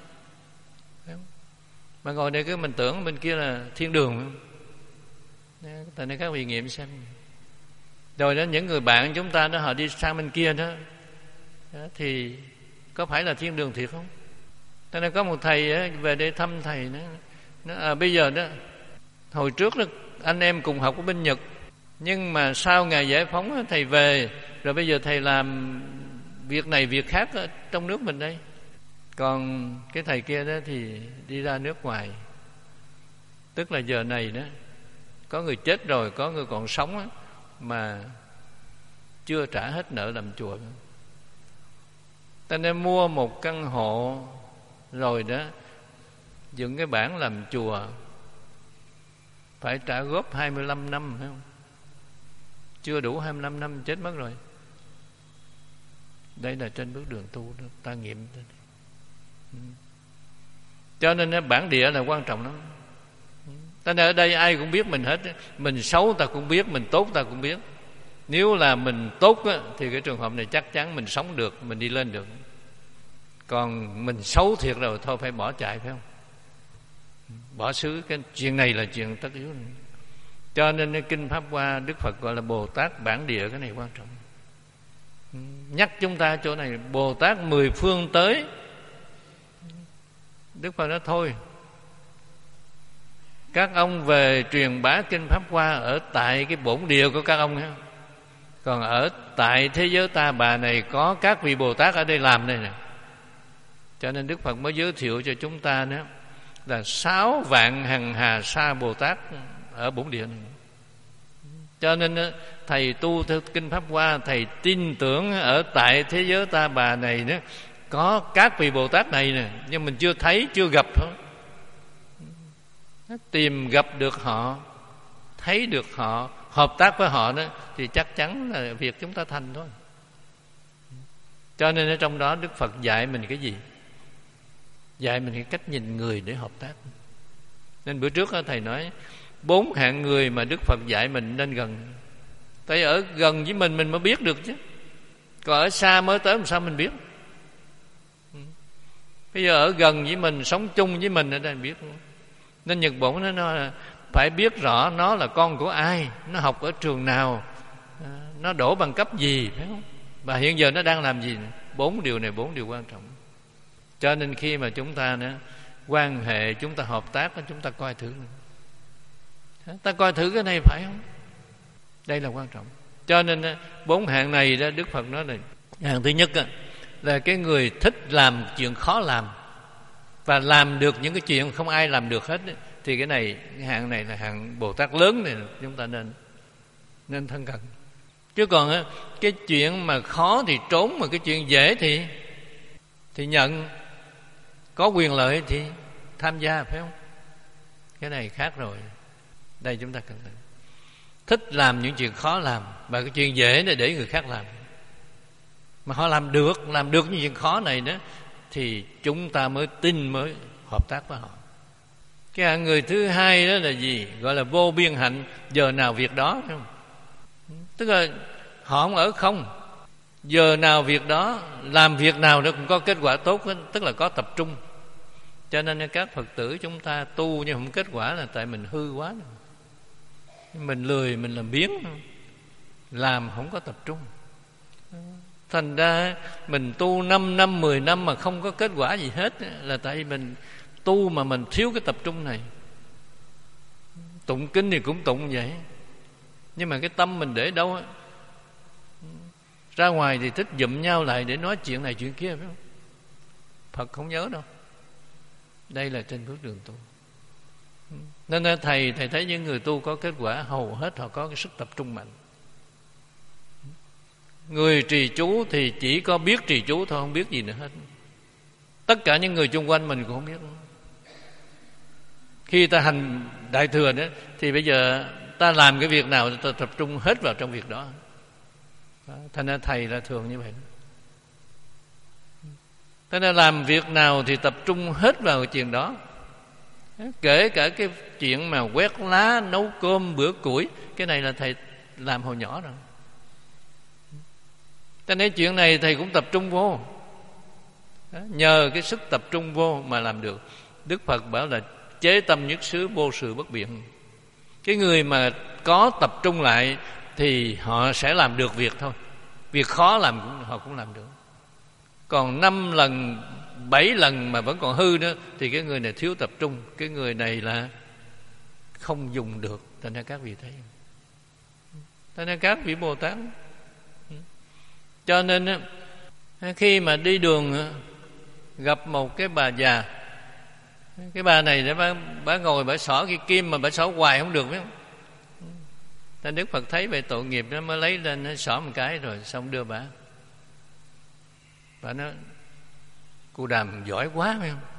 Mà ngồi đây cứ mình tưởng bên kia là thiên đường. Tại nên các vị nghiệm xem. Rồi đó những người bạn chúng ta đó, họ đi sang bên kia đó, đó thì có phải là thiên đường thiệt không? Cho nên có một thầy á, về đây thăm thầy đó, nó, à, bây giờ đó, hồi trước đó, anh em cùng học ở bên Nhật, nhưng mà sau ngày giải phóng đó, thầy về, rồi bây giờ thầy làm việc này việc khác ở trong nước mình đây. Còn cái thầy kia đó thì đi ra nước ngoài. Tức là giờ này đó, có người chết rồi, có người còn sống đó, mà chưa trả hết nợ làm chùa. Ta nên mua một căn hộ rồi đó, dựng cái bảng làm chùa, phải trả góp hai mươi lăm năm, phải không? Chưa đủ hai mươi lăm năm chết mất rồi. Đây là trên bước đường tu đó, ta nghiệm. Cho nên bản địa là quan trọng lắm. Ta nên ở đây ai cũng biết mình hết. Mình xấu ta cũng biết, mình tốt ta cũng biết. Nếu là mình tốt á, thì cái trường hợp này chắc chắn mình sống được, mình đi lên được. Còn mình xấu thiệt rồi thôi phải bỏ chạy, phải không? Bỏ xứ, cái chuyện này là chuyện tất yếu. Cho nên cái Kinh Pháp Hoa Đức Phật gọi là Bồ Tát bản địa, cái này quan trọng. Nhắc chúng ta chỗ này, Bồ Tát mười phương tới. Đức Phật nói thôi, các ông về truyền bá Kinh Pháp Hoa ở tại cái bổn địa của các ông nhé. Còn ở tại thế giới ta bà này có các vị Bồ Tát ở đây làm đây nè. Cho nên Đức Phật mới giới thiệu cho chúng ta đó là sáu vạn hằng hà sa Bồ Tát ở bổn địa này. Cho nên thầy tu theo kinh Pháp Hoa, thầy tin tưởng ở tại thế giới Ta Bà này đó có các vị Bồ Tát này nè, nhưng mình chưa thấy, chưa gặp thôi. Tìm gặp được họ, thấy được họ, hợp tác với họ đó, thì chắc chắn là việc chúng ta thành thôi. Cho nên ở trong đó Đức Phật dạy mình cái gì? Dạy mình cái cách nhìn người để hợp tác. Nên bữa trước đó, thầy nói bốn hạng người mà Đức Phật dạy mình nên gần. Tại ở gần với mình mình mới biết được chứ, còn ở xa mới tới làm sao mình biết. Bây giờ ở gần với mình, sống chung với mình ở đây mình biết. Nên Nhật Bổn nó nói là phải biết rõ nó là con của ai, nó học ở trường nào, nó đổ bằng cấp gì, phải không? Và hiện giờ nó đang làm gì. Bốn điều này, bốn điều quan trọng. Cho nên khi mà chúng ta nữa quan hệ, chúng ta hợp tác, chúng ta coi thử, ta coi thử cái này phải không? Đây là quan trọng. Cho nên bốn hạng này đó, Đức Phật nói là hạng thứ nhất là cái người thích làm chuyện khó làm và làm được những cái chuyện không ai làm được hết, thì cái này, cái hạng này là hạng Bồ Tát lớn này, chúng ta nên nên thân cận. Chứ còn cái chuyện mà khó thì trốn, mà cái chuyện dễ thì thì nhận, có quyền lợi thì tham gia, phải không? Cái này khác rồi. Đây chúng ta cần phải thích làm những chuyện khó làm, và cái chuyện dễ để để người khác làm. Mà họ làm được, làm được những chuyện khó này đó, thì chúng ta mới tin, mới hợp tác với họ. Cái hạng người thứ hai đó là gì? Gọi là vô biên hạnh, giờ nào việc đó, phải không? Tức là họ không ở không, giờ nào việc đó, làm việc nào nó cũng có kết quả tốt hết, tức là có tập trung. Cho nên các Phật tử chúng ta tu nhưng không kết quả là tại mình hư quá rồi. Mình lười, mình làm biếng, làm không có tập trung. Thành ra mình tu năm năm, mười năm mà không có kết quả gì hết, là tại mình tu mà mình thiếu cái tập trung này. Tụng kinh thì cũng tụng vậy, nhưng mà cái tâm mình để đâu? Ra ngoài thì thích dụm nhau lại để nói chuyện này chuyện kia, phải không? Phật không nhớ đâu. Đây là trên bước đường tu. Nên thầy thầy thấy những người tu có kết quả, hầu hết họ có cái sức tập trung mạnh. Người trì chú thì chỉ có biết trì chú thôi, không biết gì nữa hết. Tất cả những người chung quanh mình cũng không biết. Khi ta hành đại thừa đó, thì bây giờ ta làm cái việc nào ta tập trung hết vào trong việc đó. Thành ra thầy là thường như vậy. Thế nên làm việc nào thì tập trung hết vào cái chuyện đó. Kể cả cái chuyện mà quét lá, nấu cơm, bữa củi, cái này là thầy làm hồi nhỏ rồi. Cho nên chuyện này thầy cũng tập trung vô. Nhờ cái sức tập trung vô mà làm được. Đức Phật bảo là chế tâm nhất xứ, vô sự bất biện. Cái người mà có tập trung lại thì họ sẽ làm được việc thôi. Việc khó làm cũng, họ cũng làm được. Còn năm lần, bảy lần mà vẫn còn hư nữa thì cái người này thiếu tập trung. Cái người này là không dùng được. Thành ra các vị thấy. Thành ra các vị Bồ Tát. Cho nên khi mà đi đường gặp một cái bà già, cái bà này bà, bà ngồi bà xỏ cái kim mà bà xỏ hoài không được, phải không? Nên Đức Phật thấy về tội nghiệp nó mới lấy lên, nó xỏ một cái rồi xong đưa bà. Bà nói Cô Đàm giỏi quá, phải không?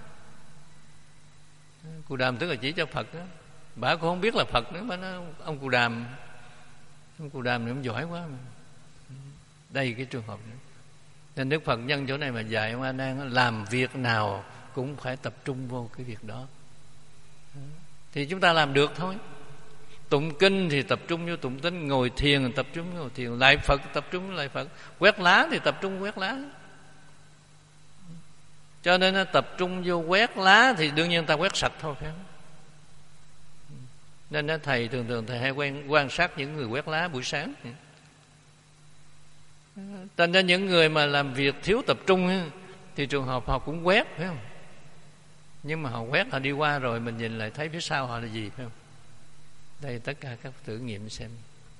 Cô Đàm tức là chỉ cho Phật đó. Bà cũng không biết là Phật nữa. Bà nói ông Cô Đàm, ông Cô Đàm này ông giỏi quá mà. Đây cái trường hợp nữa. Nên Đức Phật nhân chỗ này mà dạy ông A Nan làm việc nào cũng phải tập trung vô cái việc đó, thì chúng ta làm được thôi. Tụng kinh thì tập trung vô tụng kinh, ngồi thiền thì tập trung ngồi thiền, lại Phật tập trung lại Phật, quét lá thì tập trung quét lá. Cho nên nó tập trung vô quét lá thì đương nhiên ta quét sạch thôi, phải không? Nên thầy thường thường thầy hay quan, quan sát những người quét lá buổi sáng. Thành ra những người mà làm việc thiếu tập trung thì trường hợp họ cũng quét, phải không? Nhưng mà họ quét, họ đi qua rồi mình nhìn lại thấy phía sau họ là gì, phải không? Đây tất cả các thử nghiệm xem.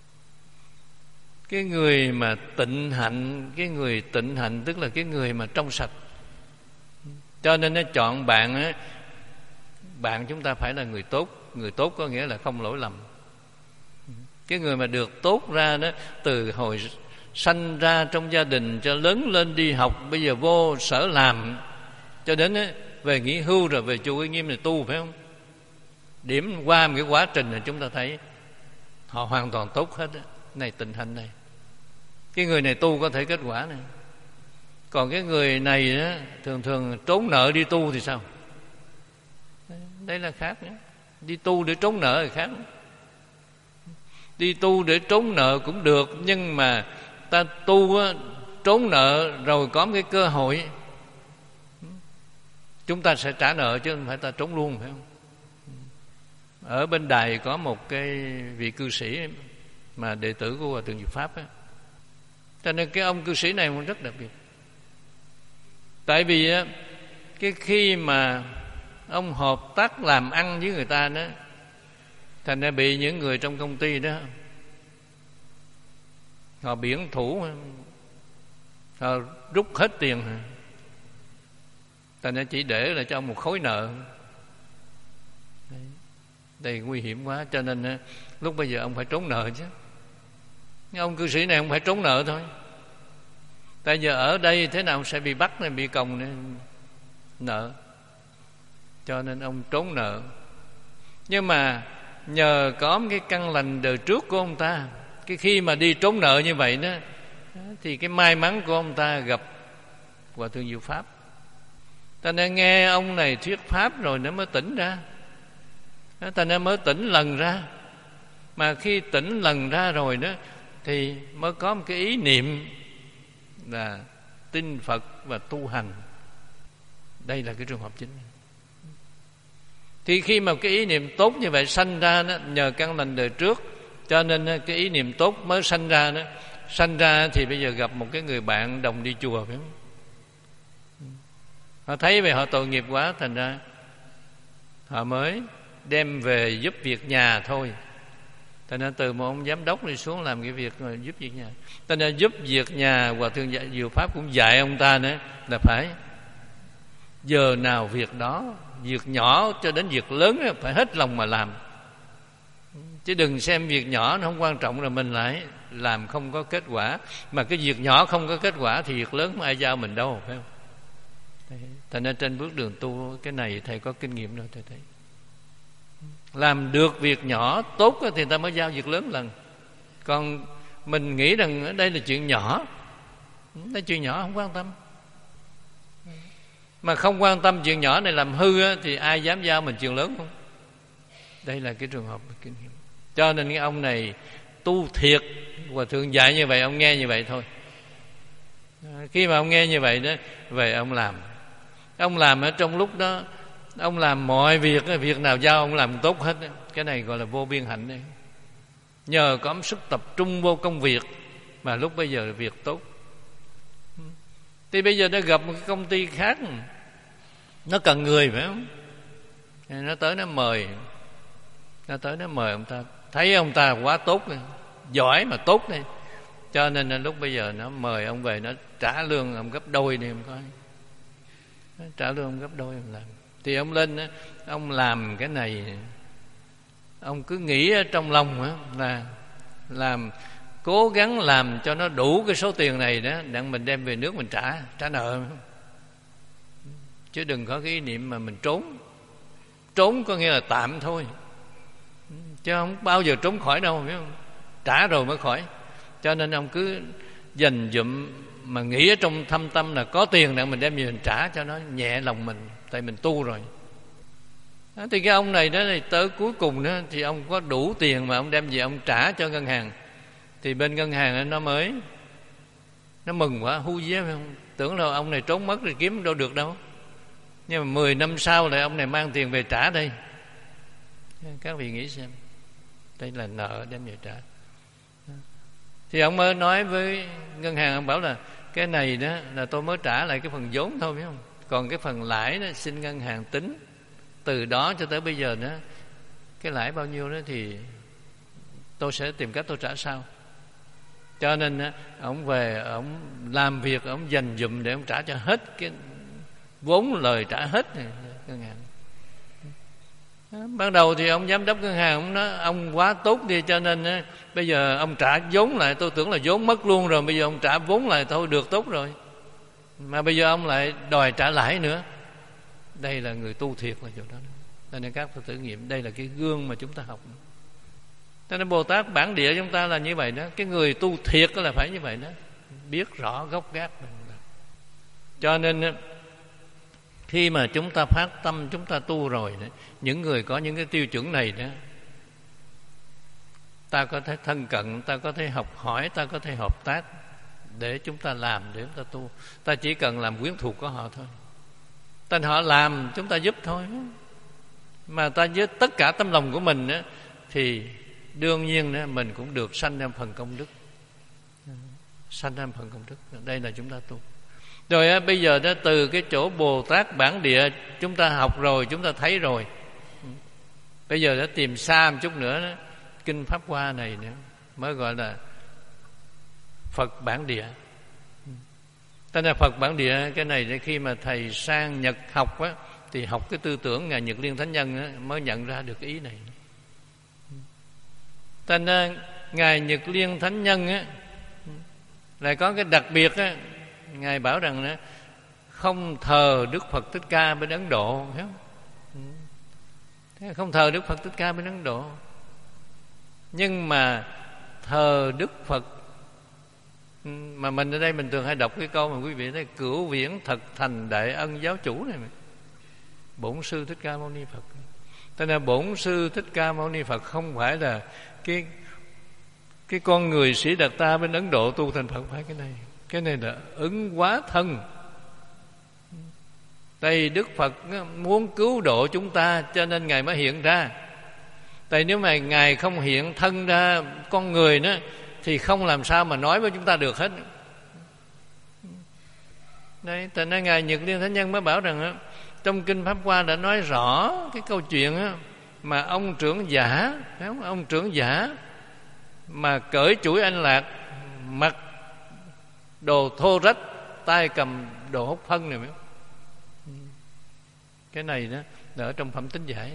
Cái người mà tịnh hạnh, cái người tịnh hạnh tức là cái người mà trong sạch. Cho nên nó chọn bạn á, bạn chúng ta phải là người tốt. Người tốt có nghĩa là không lỗi lầm. Cái người mà được tốt ra đó, từ hồi sanh ra trong gia đình cho lớn lên đi học, bây giờ vô sở làm, cho đến á, về nghỉ hưu rồi về chùa Uy Nghiêm này tu, phải không? Điểm qua một cái quá trình này chúng ta thấy họ hoàn toàn tốt hết đó. Này tình hình này, cái người này tu có thể kết quả này. Còn cái người này đó, thường thường trốn nợ đi tu thì sao? Đấy là khác nữa. Đi tu để trốn nợ thì khác. Đi tu để trốn nợ cũng được, nhưng mà ta tu á, trốn nợ rồi có một cái cơ hội chúng ta sẽ trả nợ, chứ không phải ta trốn luôn, phải không? Ở bên Đài có một cái vị cư sĩ mà đệ tử của Hòa Thượng Diệu Pháp á, cho nên cái ông cư sĩ này cũng rất đặc biệt. Tại vì á, cái khi mà ông hợp tác làm ăn với người ta đó, thành ra bị những người trong công ty đó họ biển thủ, họ rút hết tiền, thành ra chỉ để lại cho ông một khối nợ. Đây nguy hiểm quá, cho nên lúc bây giờ ông phải trốn nợ chứ. Nhưng ông cư sĩ này không phải trốn nợ thôi. Tại giờ ở đây thế nào sẽ bị bắt này, bị còng này, nợ. Cho nên ông trốn nợ. Nhưng mà nhờ có một cái căn lành đời trước của ông ta, cái khi mà đi trốn nợ như vậy đó, thì cái may mắn của ông ta gặp Hòa Thượng Diệu Pháp. Ta nên nghe ông này thuyết pháp rồi nó mới tỉnh ra. Ta nên mới tỉnh lần ra. Mà khi tỉnh lần ra rồi đó, thì mới có một cái ý niệm là tin Phật và tu hành. Đây là cái trường hợp chính. Thì khi mà cái ý niệm tốt như vậy sanh ra đó, nhờ căn lành đời trước, cho nên cái ý niệm tốt mới sanh ra đó. Sanh ra thì bây giờ gặp một cái người bạn đồng đi chùa, phải không? Họ thấy về họ tội nghiệp quá, thành ra họ mới đem về giúp việc nhà thôi. Thành ra từ một ông giám đốc đi xuống làm cái việc mà giúp việc nhà. Thành ra giúp việc nhà, Hòa Thượng Diệu Pháp cũng dạy ông ta nữa là phải giờ nào việc đó, việc nhỏ cho đến việc lớn phải hết lòng mà làm. Chứ đừng xem việc nhỏ nó không quan trọng rồi mình lại làm không có kết quả. Mà cái việc nhỏ không có kết quả thì việc lớn không ai giao mình đâu, phải không? Thành ra trên bước đường tu, cái này thầy có kinh nghiệm rồi, thầy thấy làm được việc nhỏ tốt thì ta mới giao việc lớn lần. Còn mình nghĩ rằng đây là chuyện nhỏ, đây chuyện nhỏ không quan tâm. Mà không quan tâm chuyện nhỏ này làm hư thì ai dám giao mình chuyện lớn không? Đây là cái trường hợp kinh nghiệm. Cho nên cái ông này tu thiệt, Hòa Thượng dạy như vậy, ông nghe như vậy thôi. Khi mà ông nghe như vậy đó, về ông làm. Ông làm ở trong lúc đó, ông làm mọi việc, việc nào giao ông làm tốt hết. Cái này gọi là vô biên hạnh đấy. Nhờ có sức tập trung vô công việc mà lúc bây giờ việc tốt. Thì bây giờ nó gặp một cái công ty khác, nó cần người, phải không? Nó tới nó mời, nó tới nó mời ông ta, thấy ông ta quá tốt này, giỏi mà tốt này, cho nên là lúc bây giờ nó mời ông về, nó trả lương ông gấp đôi đi, em coi, nó trả lương ông gấp đôi ông làm. Thì ông lên, ông làm cái này, ông cứ nghĩ ở trong lòng là làm, cố gắng làm cho nó đủ cái số tiền này đó, để mình đem về nước mình trả trả nợ. Chứ đừng có cái ý niệm mà mình trốn. Trốn có nghĩa là tạm thôi, chứ không bao giờ trốn khỏi đâu, phải không? Trả rồi mới khỏi. Cho nên ông cứ dành dụm mà nghĩ ở trong thâm tâm là có tiền để mình đem về mình trả cho nó nhẹ lòng mình, tại mình tu rồi. Đó, thì cái ông này đó thì tới cuối cùng đó, thì ông có đủ tiền mà ông đem về ông trả cho ngân hàng. Thì bên ngân hàng nó mới nó mừng quá, hu vía, phải không? Tưởng là ông này trốn mất rồi kiếm đâu được đâu. Nhưng mà mười năm sau lại ông này mang tiền về trả đây. Các vị nghĩ xem, đây là nợ đem về trả. Thì ông mới nói với ngân hàng, ông bảo là cái này đó là tôi mới trả lại cái phần vốn thôi, phải không? Còn cái phần lãi đó xin ngân hàng tính. Từ đó cho tới bây giờ đó, cái lãi bao nhiêu đó thì tôi sẽ tìm cách tôi trả sau. Cho nên ông về, ông làm việc, ông dành dụm để ông trả cho hết cái vốn lời trả hết ngân hàng. Ban đầu thì ông giám đốc ngân hàng ông nói ông quá tốt đi, cho nên á, bây giờ ông trả vốn lại, tôi tưởng là vốn mất luôn rồi, bây giờ ông trả vốn lại thôi được tốt rồi, mà bây giờ ông lại đòi trả lãi nữa. Đây là người tu thiệt là chỗ đó. Nên các Phật tử nghiệm đây là cái gương mà chúng ta học. Cho nên Bồ Tát bản địa chúng ta là như vậy đó. Cái người tu thiệt là phải như vậy đó, biết rõ gốc gác. Cho nên khi mà chúng ta phát tâm, chúng ta tu rồi đó, những người có những cái tiêu chuẩn này đó, ta có thể thân cận, ta có thể học hỏi, ta có thể hợp tác để chúng ta làm, để chúng ta tu. Ta chỉ cần làm quyến thuộc của họ thôi. Tên họ làm chúng ta giúp thôi. Mà ta với tất cả tấm lòng của mình đó, thì đương nhiên đó, mình cũng được sanh ra phần công đức. Sanh ra phần công đức. Đây là chúng ta tu. Rồi á, bây giờ đó, từ cái chỗ Bồ Tát bản địa chúng ta học rồi, chúng ta thấy rồi. Bây giờ đã tìm xa một chút nữa đó, Kinh Pháp Hoa này nữa mới gọi là Phật bản địa. Tên là Phật bản địa. Cái này để khi mà thầy sang Nhật học á, thì học cái tư tưởng Ngài Nhật Liên Thánh Nhân á, mới nhận ra được ý này. Tên là Ngài Nhật Liên Thánh Nhân á, lại có cái đặc biệt á, Ngài bảo rằng đó, không thờ Đức Phật Thích Ca bên Ấn Độ, hiểu không? Không thờ Đức Phật Thích Ca bên Ấn Độ, nhưng mà thờ Đức Phật. Mà mình ở đây mình thường hay đọc cái câu mà quý vị thấy cửu viễn thật thành đại ân giáo chủ này, Bổn Sư Thích Ca Mâu Ni Phật. Thế nên Bổn Sư Thích Ca Mâu Ni Phật không phải là cái cái con người Sĩ Đạt Ta bên Ấn Độ tu thành Phật, phải cái này. Cái này là ứng hóa thân. Đây Đức Phật muốn cứu độ chúng ta, cho nên Ngài mới hiện ra. Tại nếu mà Ngài không hiện thân ra con người đó, thì không làm sao mà nói với chúng ta được hết. Đấy, tại nên Ngài Nhật Liên Thánh Nhân mới bảo rằng trong Kinh Pháp Hoa đã nói rõ cái câu chuyện đó, mà ông trưởng giả, không? Ông trưởng giả mà cởi chuỗi anh lạc, mặc đồ thô rách, tay cầm đồ hút phân này, phải không? Cái này đó là ở trong Phẩm Tính Giải.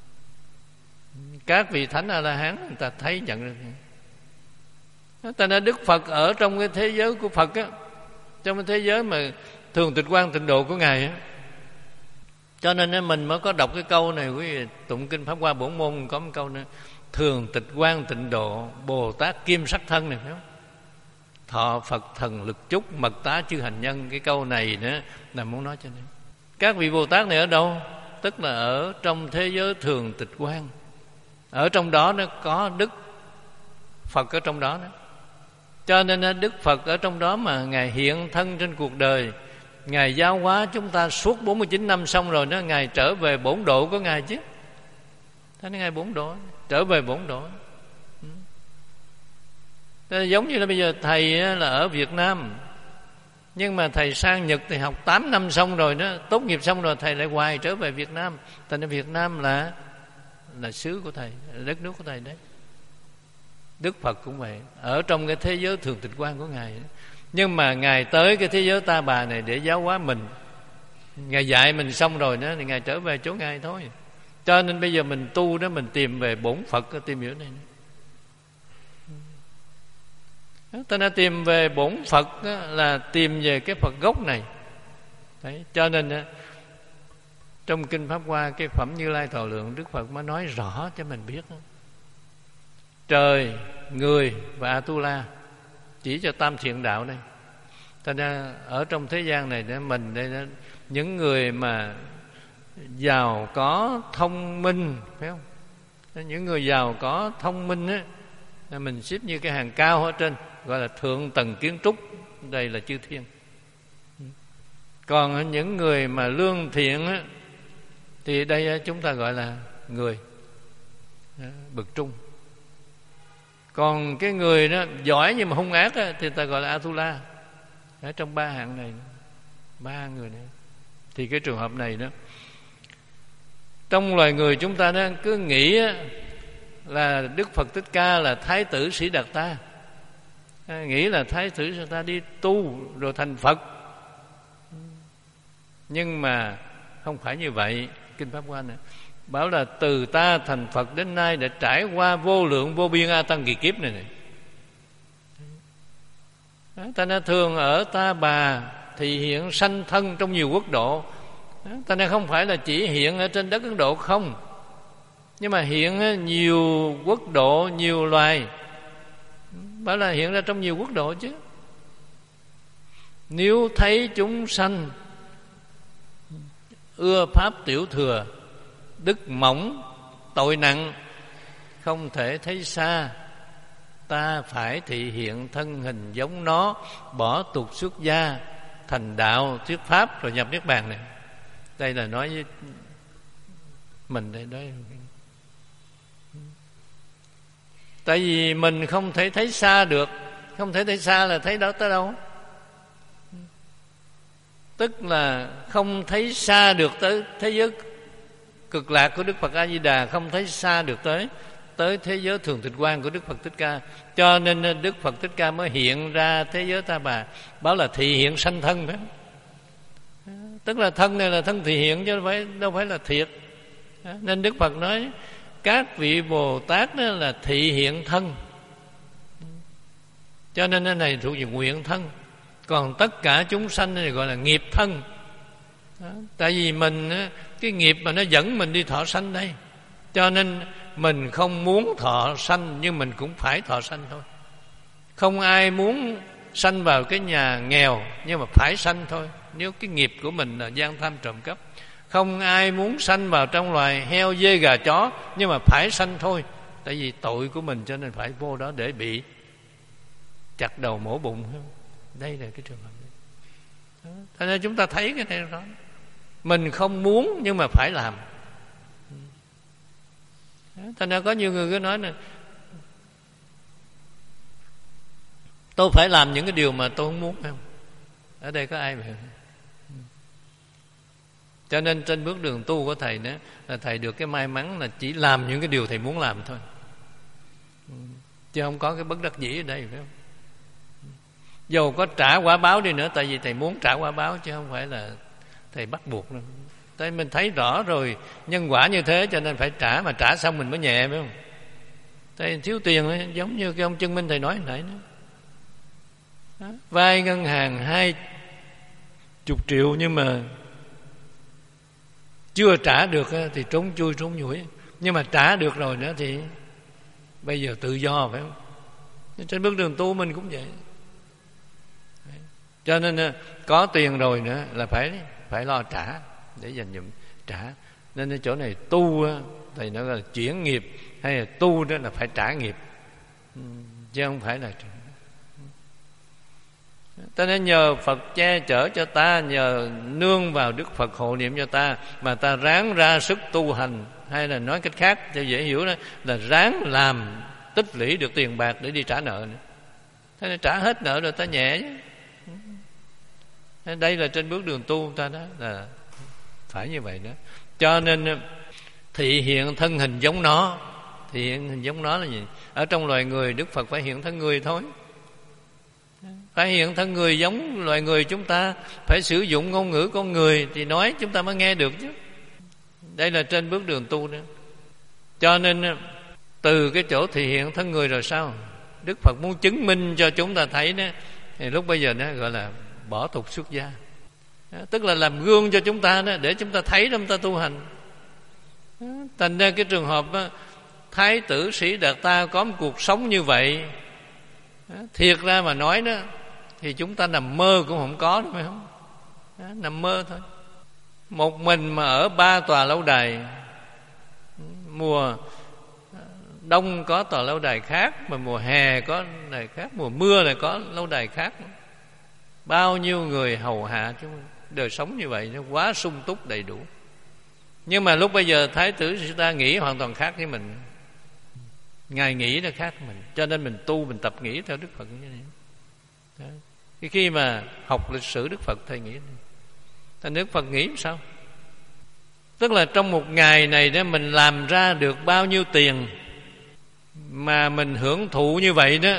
Các vị thánh A La Hán người ta thấy nhận được. Ta nói Đức Phật ở trong cái thế giới của Phật á, trong cái thế giới mà thường tịch quan tịnh độ của Ngài á, cho nên mình mới có đọc cái câu này. Quý vị tụng Kinh Pháp Hoa Bổn Môn có một câu nữa: thường tịch quan tịnh độ, Bồ Tát kim sắc thân này, phải không? Thọ Phật thần lực chúc, mật tá chư hành nhân. Cái câu này nữa là muốn nói cho nên các vị Bồ Tát này ở đâu? Tức là ở trong thế giới thường tịch quan. Ở trong đó nó có Đức Phật ở trong đó đó. Cho nên Đức Phật ở trong đó mà Ngài hiện thân trên cuộc đời, Ngài giáo hóa chúng ta suốt bốn mươi chín năm xong rồi đó, Ngài trở về bổn độ của Ngài chứ. Thế nên Ngài bổn độ, trở về bổn độ. Thế giống như là bây giờ thầy là ở Việt Nam, nhưng mà thầy sang Nhật thì học tám năm xong rồi đó, tốt nghiệp xong rồi thầy lại hoài trở về Việt Nam. Tại nên Việt Nam là là xứ của thầy, là đất nước của thầy đấy. Đức Phật cũng vậy, ở trong cái thế giới thường tịch quan của Ngài. Nhưng mà Ngài tới cái thế giới Ta Bà này để giáo hóa mình. Ngài dạy mình xong rồi đó, thì Ngài trở về chỗ Ngài thôi. Cho nên bây giờ mình tu đó, mình tìm về bổn Phật, tìm hiểu này. Ta đã tìm về bổn Phật đó, là tìm về cái Phật gốc này. Đấy, cho nên đó, trong Kinh Pháp Hoa, cái phẩm Như Lai Thọ Lượng, Đức Phật mới nói rõ cho mình biết đó. Trời, người và Atula chỉ cho tam thiện đạo đây. Cho nên ở trong thế gian này đó, mình đây đó, những người mà giàu có thông minh, phải không? Những người giàu có thông minh á, mình xếp như cái hàng cao ở trên, gọi là thượng tầng kiến trúc, đây là chư thiên. Còn những người mà lương thiện á, thì đây chúng ta gọi là người bậc trung. Còn cái người đó giỏi nhưng mà hung ác á, thì ta gọi là Atula. Ở trong ba hạng này, ba người này, thì cái trường hợp này đó, trong loài người chúng ta đó cứ nghĩ á, là Đức Phật Thích Ca là Thái tử Sĩ Đạt Ta, nghĩ là Thái tử Sĩ Đạt Ta đi tu rồi thành Phật. Nhưng mà không phải như vậy. Kinh Pháp Hoa này bảo là từ ta thành Phật đến nay đã trải qua vô lượng vô biên a tăng kỳ kiếp này này. Đó, ta đã thường ở Ta Bà thì hiện sanh thân trong nhiều quốc độ. Đó, ta đã không phải là chỉ hiện ở trên đất Ấn Độ không, nhưng mà hiện nhiều quốc độ, nhiều loài. Bảo là hiện ra trong nhiều quốc độ chứ. Nếu thấy chúng sanh ưa pháp tiểu thừa, đức mỏng, tội nặng, không thể thấy xa, ta phải thị hiện thân hình giống nó, bỏ tục xuất gia, thành đạo thuyết pháp rồi nhập niết bàn này. Đây là nói với mình đây đó. Tại vì mình không thể thấy xa được. Không thể thấy xa là thấy đó tới đâu? Tức là không thấy xa được tới thế giới cực lạc của Đức Phật A Di Đà, không thấy xa được tới tới thế giới thường tịch quan của Đức Phật Thích Ca. Cho nên Đức Phật Thích Ca mới hiện ra thế giới Ta Bà, báo là thị hiện sanh thân đó. Tức là thân này là thân thị hiện chứ đâu phải, đâu phải là thiệt. Nên Đức Phật nói các vị Bồ Tát đó là thị hiện thân, cho nên cái này thuộc về nguyện thân. Còn tất cả chúng sanh này gọi là nghiệp thân. Đó. Tại vì mình cái nghiệp mà nó dẫn mình đi thọ sanh đây, cho nên mình không muốn thọ sanh, nhưng mình cũng phải thọ sanh thôi. Không ai muốn sanh vào cái nhà nghèo, nhưng mà phải sanh thôi, nếu cái nghiệp của mình là gian tham trộm cắp. Không ai muốn sanh vào trong loài heo dê gà chó, nhưng mà phải sanh thôi, tại vì tội của mình cho nên phải vô đó để bị chặt đầu mổ bụng. Đây là cái trường hợp này. Thế nên chúng ta thấy cái này đó, mình không muốn nhưng mà phải làm. Thế nên có nhiều người cứ nói nè, tôi phải làm những cái điều mà tôi không muốn, phải không? Ở đây có ai vậy? Cho nên trên bước đường tu của thầy đó, là thầy được cái may mắn là chỉ làm những cái điều thầy muốn làm thôi, chứ không có cái bất đắc dĩ ở đây, phải không? Dầu có trả quả báo đi nữa, tại vì thầy muốn trả quả báo chứ không phải là thầy bắt buộc đâu. Tại mình thấy rõ rồi nhân quả như thế cho nên phải trả, mà trả xong mình mới nhẹ, phải không? Tại thiếu tiền ấy, giống như cái ông Chân Minh thầy nói hồi nãy đó. Đó, vay ngân hàng hai chục triệu nhưng mà chưa trả được thì trốn chui trốn nhủi, nhưng mà trả được rồi nữa thì bây giờ tự do, phải không? Trên bước đường tu mình cũng vậy. Cho nên có tiền rồi nữa là phải phải lo trả, để dành dụm trả. Nên ở chỗ này tu thầy nói là chuyển nghiệp, hay là tu đó là phải trả nghiệp, chứ không phải là. Ta nên nhờ Phật che chở cho ta, nhờ nương vào Đức Phật hộ niệm cho ta mà ta ráng ra sức tu hành, hay là nói cách khác cho dễ hiểu đó là ráng làm tích lũy được tiền bạc để đi trả nợ nữa. Thế nên trả hết nợ rồi ta nhẹ chứ. Đây là trên bước đường tu ta đó, là phải như vậy đó. Cho nên thị hiện thân hình giống nó. Thị hiện hình giống nó là gì? Ở trong loài người Đức Phật phải hiện thân người thôi, phải hiện thân người giống loài người chúng ta, phải sử dụng ngôn ngữ con người thì nói chúng ta mới nghe được chứ. Đây là trên bước đường tu đó. Cho nên từ cái chỗ thị hiện thân người rồi sao? Đức Phật muốn chứng minh cho chúng ta thấy đó, thì lúc bây giờ đó gọi là bỏ tục xuất gia. Đó, tức là làm gương cho chúng ta đó, để chúng ta thấy chúng ta tu hành. Đó, thành ra cái trường hợp đó, Thái tử Sĩ Đạt Ta có một cuộc sống như vậy, đó, thiệt ra mà nói đó thì chúng ta nằm mơ cũng không có, đúng không? Đó, nằm mơ thôi. Một mình mà ở ba tòa lâu đài, mùa đông có tòa lâu đài khác, mà mùa hè có đài khác, mùa mưa lại có lâu đài khác. Bao nhiêu người hầu hạ chúng, đời sống như vậy nó quá sung túc đầy đủ. Nhưng mà lúc bây giờ Thái tử Sĩ Ta nghĩ hoàn toàn khác với mình. Ngài nghĩ nó khác mình, cho nên mình tu, mình tập nghĩ theo Đức Phật như này. Đó. Khi mà học lịch sử Đức Phật thầy nghĩ này. Thành Đức Phật nghĩ sao? Tức là trong một ngày này đó mình làm ra được bao nhiêu tiền mà mình hưởng thụ như vậy đó,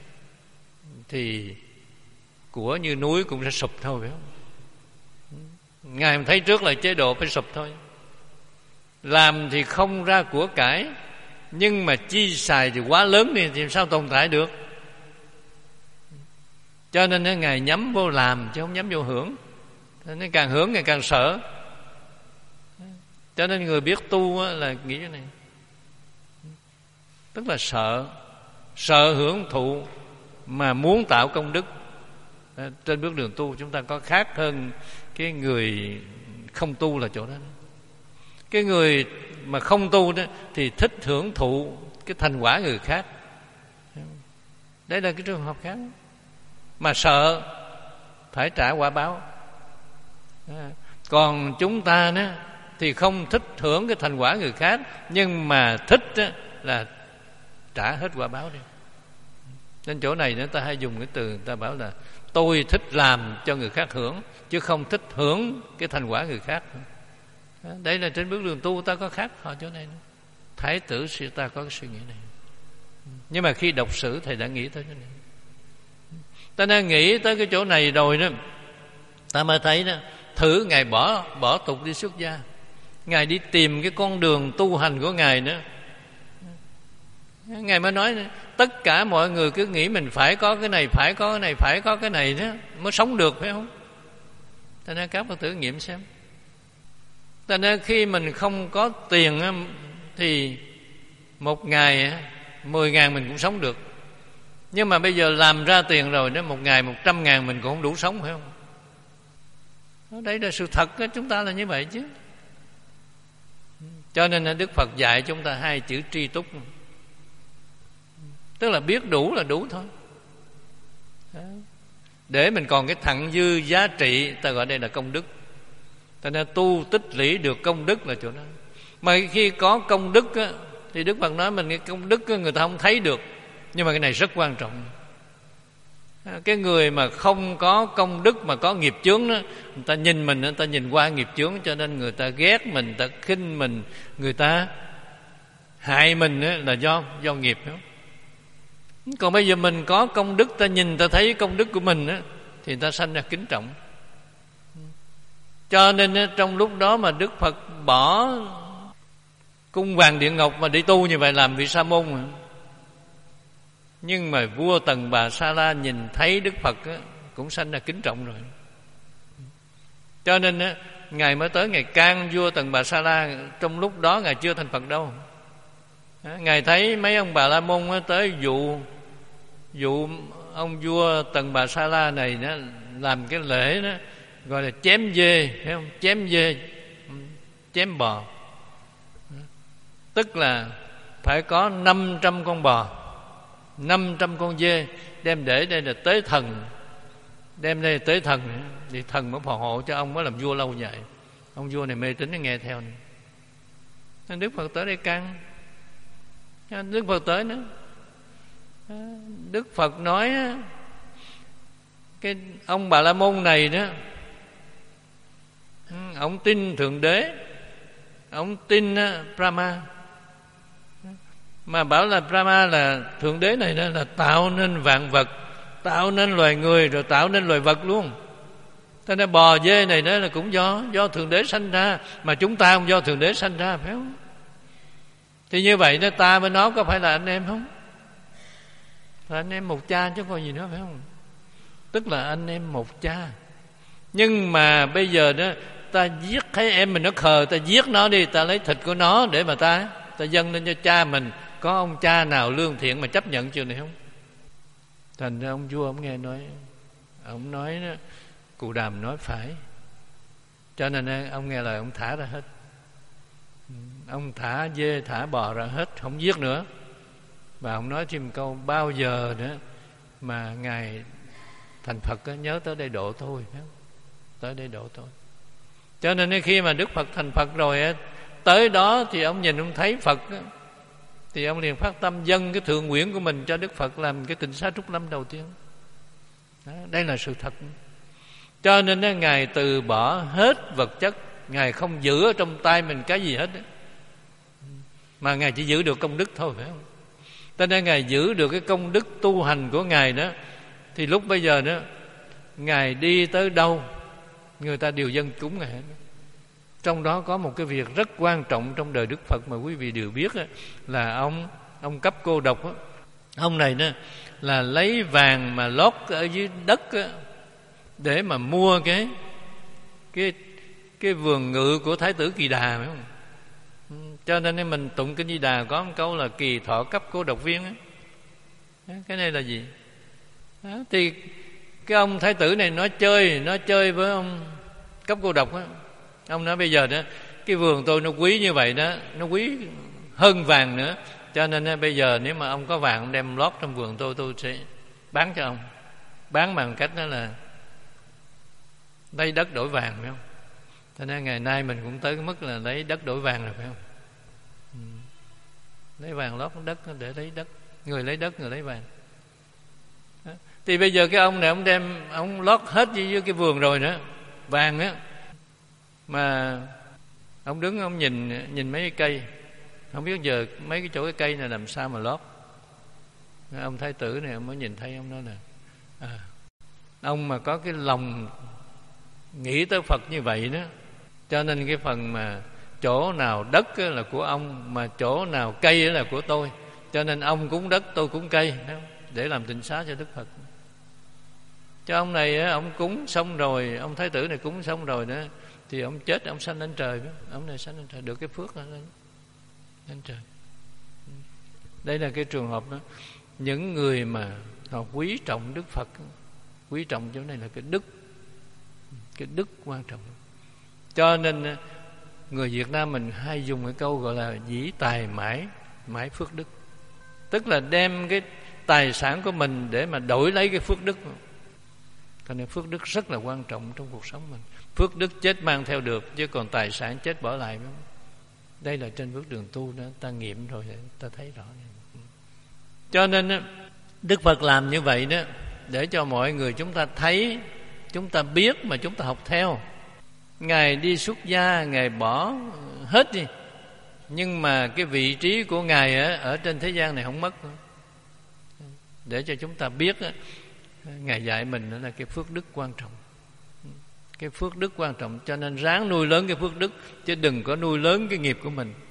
thì của như núi cũng sẽ sụp thôi, phải không? Ngài thấy trước là chế độ phải sụp thôi. Làm thì không ra của cải, nhưng mà chi xài thì quá lớn đi thì sao tồn tại được. Cho nên Ngài nhắm vô làm chứ không nhắm vô hưởng. Nên càng hưởng Ngài càng sợ. Cho nên người biết tu là nghĩ cái này, tức là sợ, sợ hưởng thụ mà muốn tạo công đức. Trên bước đường tu chúng ta có khác hơn cái người không tu là chỗ đó. Cái người mà không tu đó thì thích hưởng thụ cái thành quả người khác. Đấy là cái trường hợp khác. Mà sợ phải trả quả báo. Còn chúng ta đó thì không thích hưởng cái thành quả người khác, nhưng mà thích là trả hết quả báo đi. Nên chỗ này người ta hay dùng cái từ, người ta bảo là tôi thích làm cho người khác hưởng, chứ không thích hưởng cái thành quả người khác. Đấy là trên bước đường tu ta có khác họ chỗ này. Thái tử ta có cái suy nghĩ này. Nhưng mà khi đọc sử thầy đã nghĩ tới cái này. Ta đang nghĩ tới cái chỗ này rồi đó, ta mới thấy đó, thử Ngài bỏ bỏ tục đi xuất gia, Ngài đi tìm cái con đường tu hành của Ngài nữa. Ngài mới nói tất cả mọi người cứ nghĩ mình phải có cái này, phải có cái này, phải có cái này đó mới sống được, phải không? Ta nên các Phật tử nghiệm xem. Ta nên khi mình không có tiền thì một ngày mười ngàn mình cũng sống được. Nhưng mà bây giờ làm ra tiền rồi đó, một ngày một trăm ngàn mình cũng không đủ sống, phải không? Đấy là sự thật đó, chúng ta là như vậy chứ. Cho nên Đức Phật dạy chúng ta hai chữ tri túc, tức là biết đủ là đủ thôi. Để mình còn cái thặng dư giá trị, ta gọi đây là công đức. Ta nên tu tích lũy được công đức là chỗ đó. Mà khi có công đức á, thì Đức Phật nói mình cái công đức á, người ta không thấy được. Nhưng mà cái này rất quan trọng. Cái người mà không có công đức mà có nghiệp chướng đó, người ta nhìn mình, người ta nhìn qua nghiệp chướng, cho nên người ta ghét mình, người ta khinh mình, người ta hại mình đó, là do do nghiệp đó. Còn bây giờ mình có công đức, ta nhìn ta thấy công đức của mình đó, thì ta sanh ra kính trọng. Cho nên trong lúc đó mà Đức Phật bỏ cung vàng điện ngọc mà đi tu như vậy làm vị sa môn mà. Nhưng mà vua Tần Bà Sa La nhìn thấy Đức Phật á, cũng sanh ra kính trọng rồi. Cho nên á, Ngài mới tới Ngài can vua Tần Bà Sa La. Trong lúc đó Ngài chưa thành Phật đâu. Ngài thấy mấy ông Bà La Môn á, tới dụ dụ ông vua Tần Bà Sa La này đó, làm cái lễ đó gọi là chém dê, thấy không? Chém dê, chém bò, tức là phải có năm trăm con bò, năm trăm con dê đem để đây là tế thần, đem đây là tế thần thì thần mới phò hộ cho ông mới làm vua lâu dài. Ông vua này mê tín nghe theo này. Nên Đức Phật tới đây can. Đức Phật tới nữa, Đức Phật nói cái ông Bà La Môn này đó, ông tin Thượng Đế, ông tin Brahma, mà bảo là Brahma là Thượng Đế này đó, là tạo nên vạn vật, tạo nên loài người, rồi tạo nên loài vật luôn. Cho nên bò dê này đó là cũng do do Thượng Đế sanh ra, mà chúng ta không do Thượng Đế sanh ra, phải không? Thì như vậy đó, ta với nó có phải là anh em không? Là anh em một cha chứ còn gì nữa, phải không? Tức là anh em một cha. Nhưng mà bây giờ đó, ta giết thấy em mình nó khờ, ta giết nó đi, ta lấy thịt của nó để mà ta ta dâng lên cho cha mình. Có ông cha nào lương thiện mà chấp nhận chuyện này không? Thành ra ông vua ông nghe nói, ông nói đó, Cụ Đàm nói phải. Cho nên ông nghe lời ông thả ra hết. Ông thả dê thả bò ra hết, không giết nữa. Và ông nói thêm câu, bao giờ nữa mà Ngài thành Phật đó, nhớ tới đây độ thôi, tới đây độ thôi. Cho nên khi mà Đức Phật thành Phật rồi, tới đó thì ông nhìn ông thấy Phật đó, thì ông liền phát tâm dâng cái thượng nguyện của mình cho Đức Phật làm cái tịnh xá Trúc Lâm đầu tiên. Đó, đây là sự thật. Cho nên đó, Ngài từ bỏ hết vật chất, Ngài không giữ ở trong tay mình cái gì hết đó. Mà Ngài chỉ giữ được công đức thôi, phải không? Cho nên Ngài giữ được cái công đức tu hành của Ngài đó, thì lúc bây giờ đó Ngài đi tới đâu người ta đều dâng cúng Ngài hết. Trong đó có một cái việc rất quan trọng trong đời Đức Phật mà quý vị đều biết đó, là ông ông Cấp Cô Độc đó. Ông này đó là lấy vàng mà lót ở dưới đất đó, để mà mua cái cái cái vườn ngự của Thái tử Kỳ Đà, phải không? Cho nên mình tụng Kinh Di Đà có một câu là kỳ thọ cấp Cô Độc viên đó. Cái này là gì? Đó, thì cái ông Thái tử này nó chơi nó chơi với ông Cấp Cô Độc đó. Ông nói bây giờ đó, cái vườn tôi nó quý như vậy đó, nó quý hơn vàng nữa, cho nên bây giờ nếu mà ông có vàng ông đem lót trong vườn tôi, tôi sẽ bán cho ông. Bán bằng cách đó là lấy đất đổi vàng, phải không? Cho nên ngày nay mình cũng tới cái mức là lấy đất đổi vàng rồi, phải không? Ừ. Lấy vàng lót đất để lấy đất, người lấy đất, người lấy vàng. Đó. Thì bây giờ cái ông này ông đem ông lót hết với cái vườn rồi nữa, vàng á, mà ông đứng ông nhìn nhìn mấy cái cây, không biết giờ mấy cái chỗ cái cây này làm sao mà lót. Ông Thái tử này ông mới nhìn thấy, ông nói là à, ông mà có cái lòng nghĩ tới Phật như vậy đó, cho nên cái phần mà chỗ nào đất là của ông, mà chỗ nào cây là của tôi, cho nên ông cúng đất tôi cúng cây, để làm tịnh xá cho Đức Phật. Cho ông này ông cúng xong rồi, ông Thái tử này cúng xong rồi đó, thì ông chết, ông sanh lên trời, ông này sanh lên trời, được cái phước lên lên trời. Đây là cái trường hợp đó. Những người mà họ quý trọng Đức Phật, quý trọng chỗ này là cái đức, cái đức quan trọng. Cho nên người Việt Nam mình hay dùng cái câu gọi là dĩ tài mãi mãi phước đức, tức là đem cái tài sản của mình để mà đổi lấy cái phước đức. Cho nên phước đức rất là quan trọng trong cuộc sống mình. Phước đức chết mang theo được, chứ còn tài sản chết bỏ lại. Đây là trên bước đường tu đó, ta nghiệm rồi, ta thấy rõ. Cho nên Đức Phật làm như vậy đó, để cho mọi người chúng ta thấy, chúng ta biết mà chúng ta học theo. Ngài đi xuất gia, Ngài bỏ hết đi, nhưng mà cái vị trí của Ngài ở, ở trên thế gian này không mất. Để cho chúng ta biết, Ngài dạy mình đó là cái phước đức quan trọng. Cái phước đức quan trọng, cho nên ráng nuôi lớn cái phước đức, chứ đừng có nuôi lớn cái nghiệp của mình.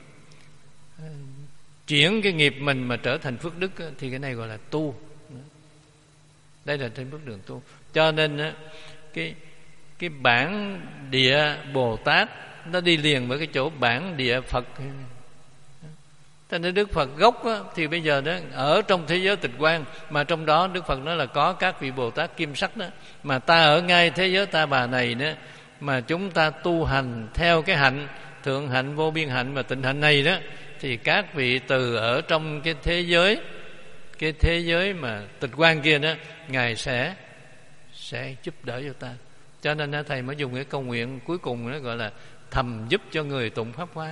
Chuyển cái nghiệp mình mà trở thành phước đức thì cái này gọi là tu. Đây là trên bước đường tu. Cho nên cái cái bản địa Bồ Tát nó đi liền với cái chỗ bản địa Phật. Cho nên Đức Phật gốc á, thì bây giờ đó ở trong thế giới tịch quan, mà trong đó Đức Phật nói là có các vị Bồ Tát kim sắc đó, mà ta ở ngay thế giới Ta Bà này đó, mà chúng ta tu hành theo cái hạnh thượng hạnh, vô biên hạnh và tịnh hạnh này đó, thì các vị từ ở trong cái thế giới, cái thế giới mà tịch quan kia đó, Ngài sẽ sẽ giúp đỡ cho ta. Cho nên thầy mới dùng cái câu nguyện cuối cùng đó gọi là thầm giúp cho người tụng Pháp Hoa.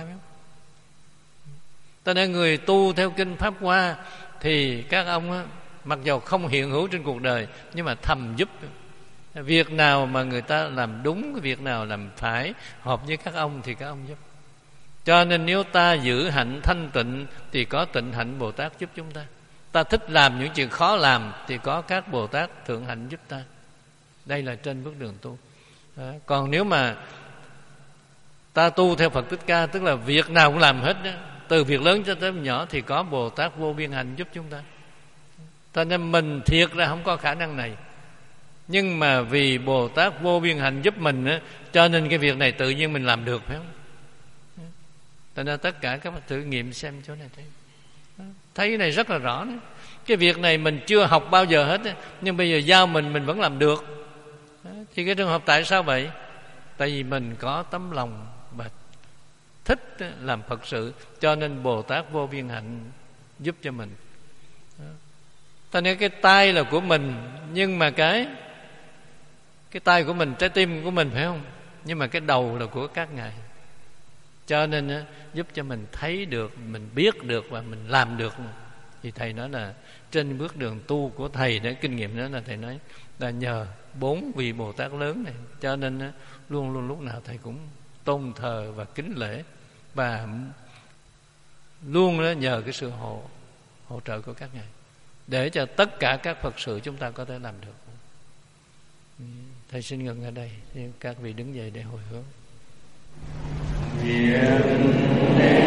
Cho nên người tu theo kinh Pháp Hoa thì các ông á, mặc dù không hiện hữu trên cuộc đời, nhưng mà thầm giúp. Việc nào mà người ta làm đúng, cái việc nào làm phải, hợp với các ông thì các ông giúp. Cho nên nếu ta giữ hạnh thanh tịnh thì có tịnh hạnh Bồ Tát giúp chúng ta. Ta thích làm những chuyện khó làm thì có các Bồ Tát thượng hạnh giúp ta. Đây là trên bước đường tu. Đó. Còn nếu mà ta tu theo Phật Thích Ca, tức là việc nào cũng làm hết đó, từ việc lớn cho tới nhỏ, thì có Bồ Tát vô biên hạnh giúp chúng ta. Cho nên mình thiệt ra không có khả năng này, nhưng mà vì Bồ Tát vô biên hạnh giúp mình á, cho nên cái việc này tự nhiên mình làm được, phải không? Cho nên tất cả các bạn thử nghiệm xem chỗ này thấy. Thấy cái này rất là rõ đó. Cái việc này mình chưa học bao giờ hết, nhưng bây giờ giao mình mình vẫn làm được. Thì cái trường hợp tại sao vậy? Tại vì mình có tấm lòng và thích làm Phật sự, cho nên Bồ Tát vô biên hạnh giúp cho mình. Cho nên cái tay là của mình, nhưng mà cái cái tay của mình, trái tim của mình, phải không? Nhưng mà cái đầu là của các ngài. Cho nên giúp cho mình thấy được, mình biết được và mình làm được. Thì thầy nói là trên bước đường tu của thầy đó, kinh nghiệm đó là thầy nói là nhờ bốn vị Bồ Tát lớn này, cho nên luôn luôn lúc nào thầy cũng tôn thờ và kính lễ, và luôn đó nhờ cái sự hộ hỗ trợ của các ngài, để cho tất cả các Phật sự chúng ta có thể làm được. Thầy xin ngừng ở đây, các vị đứng dậy để hồi hướng. Nguyện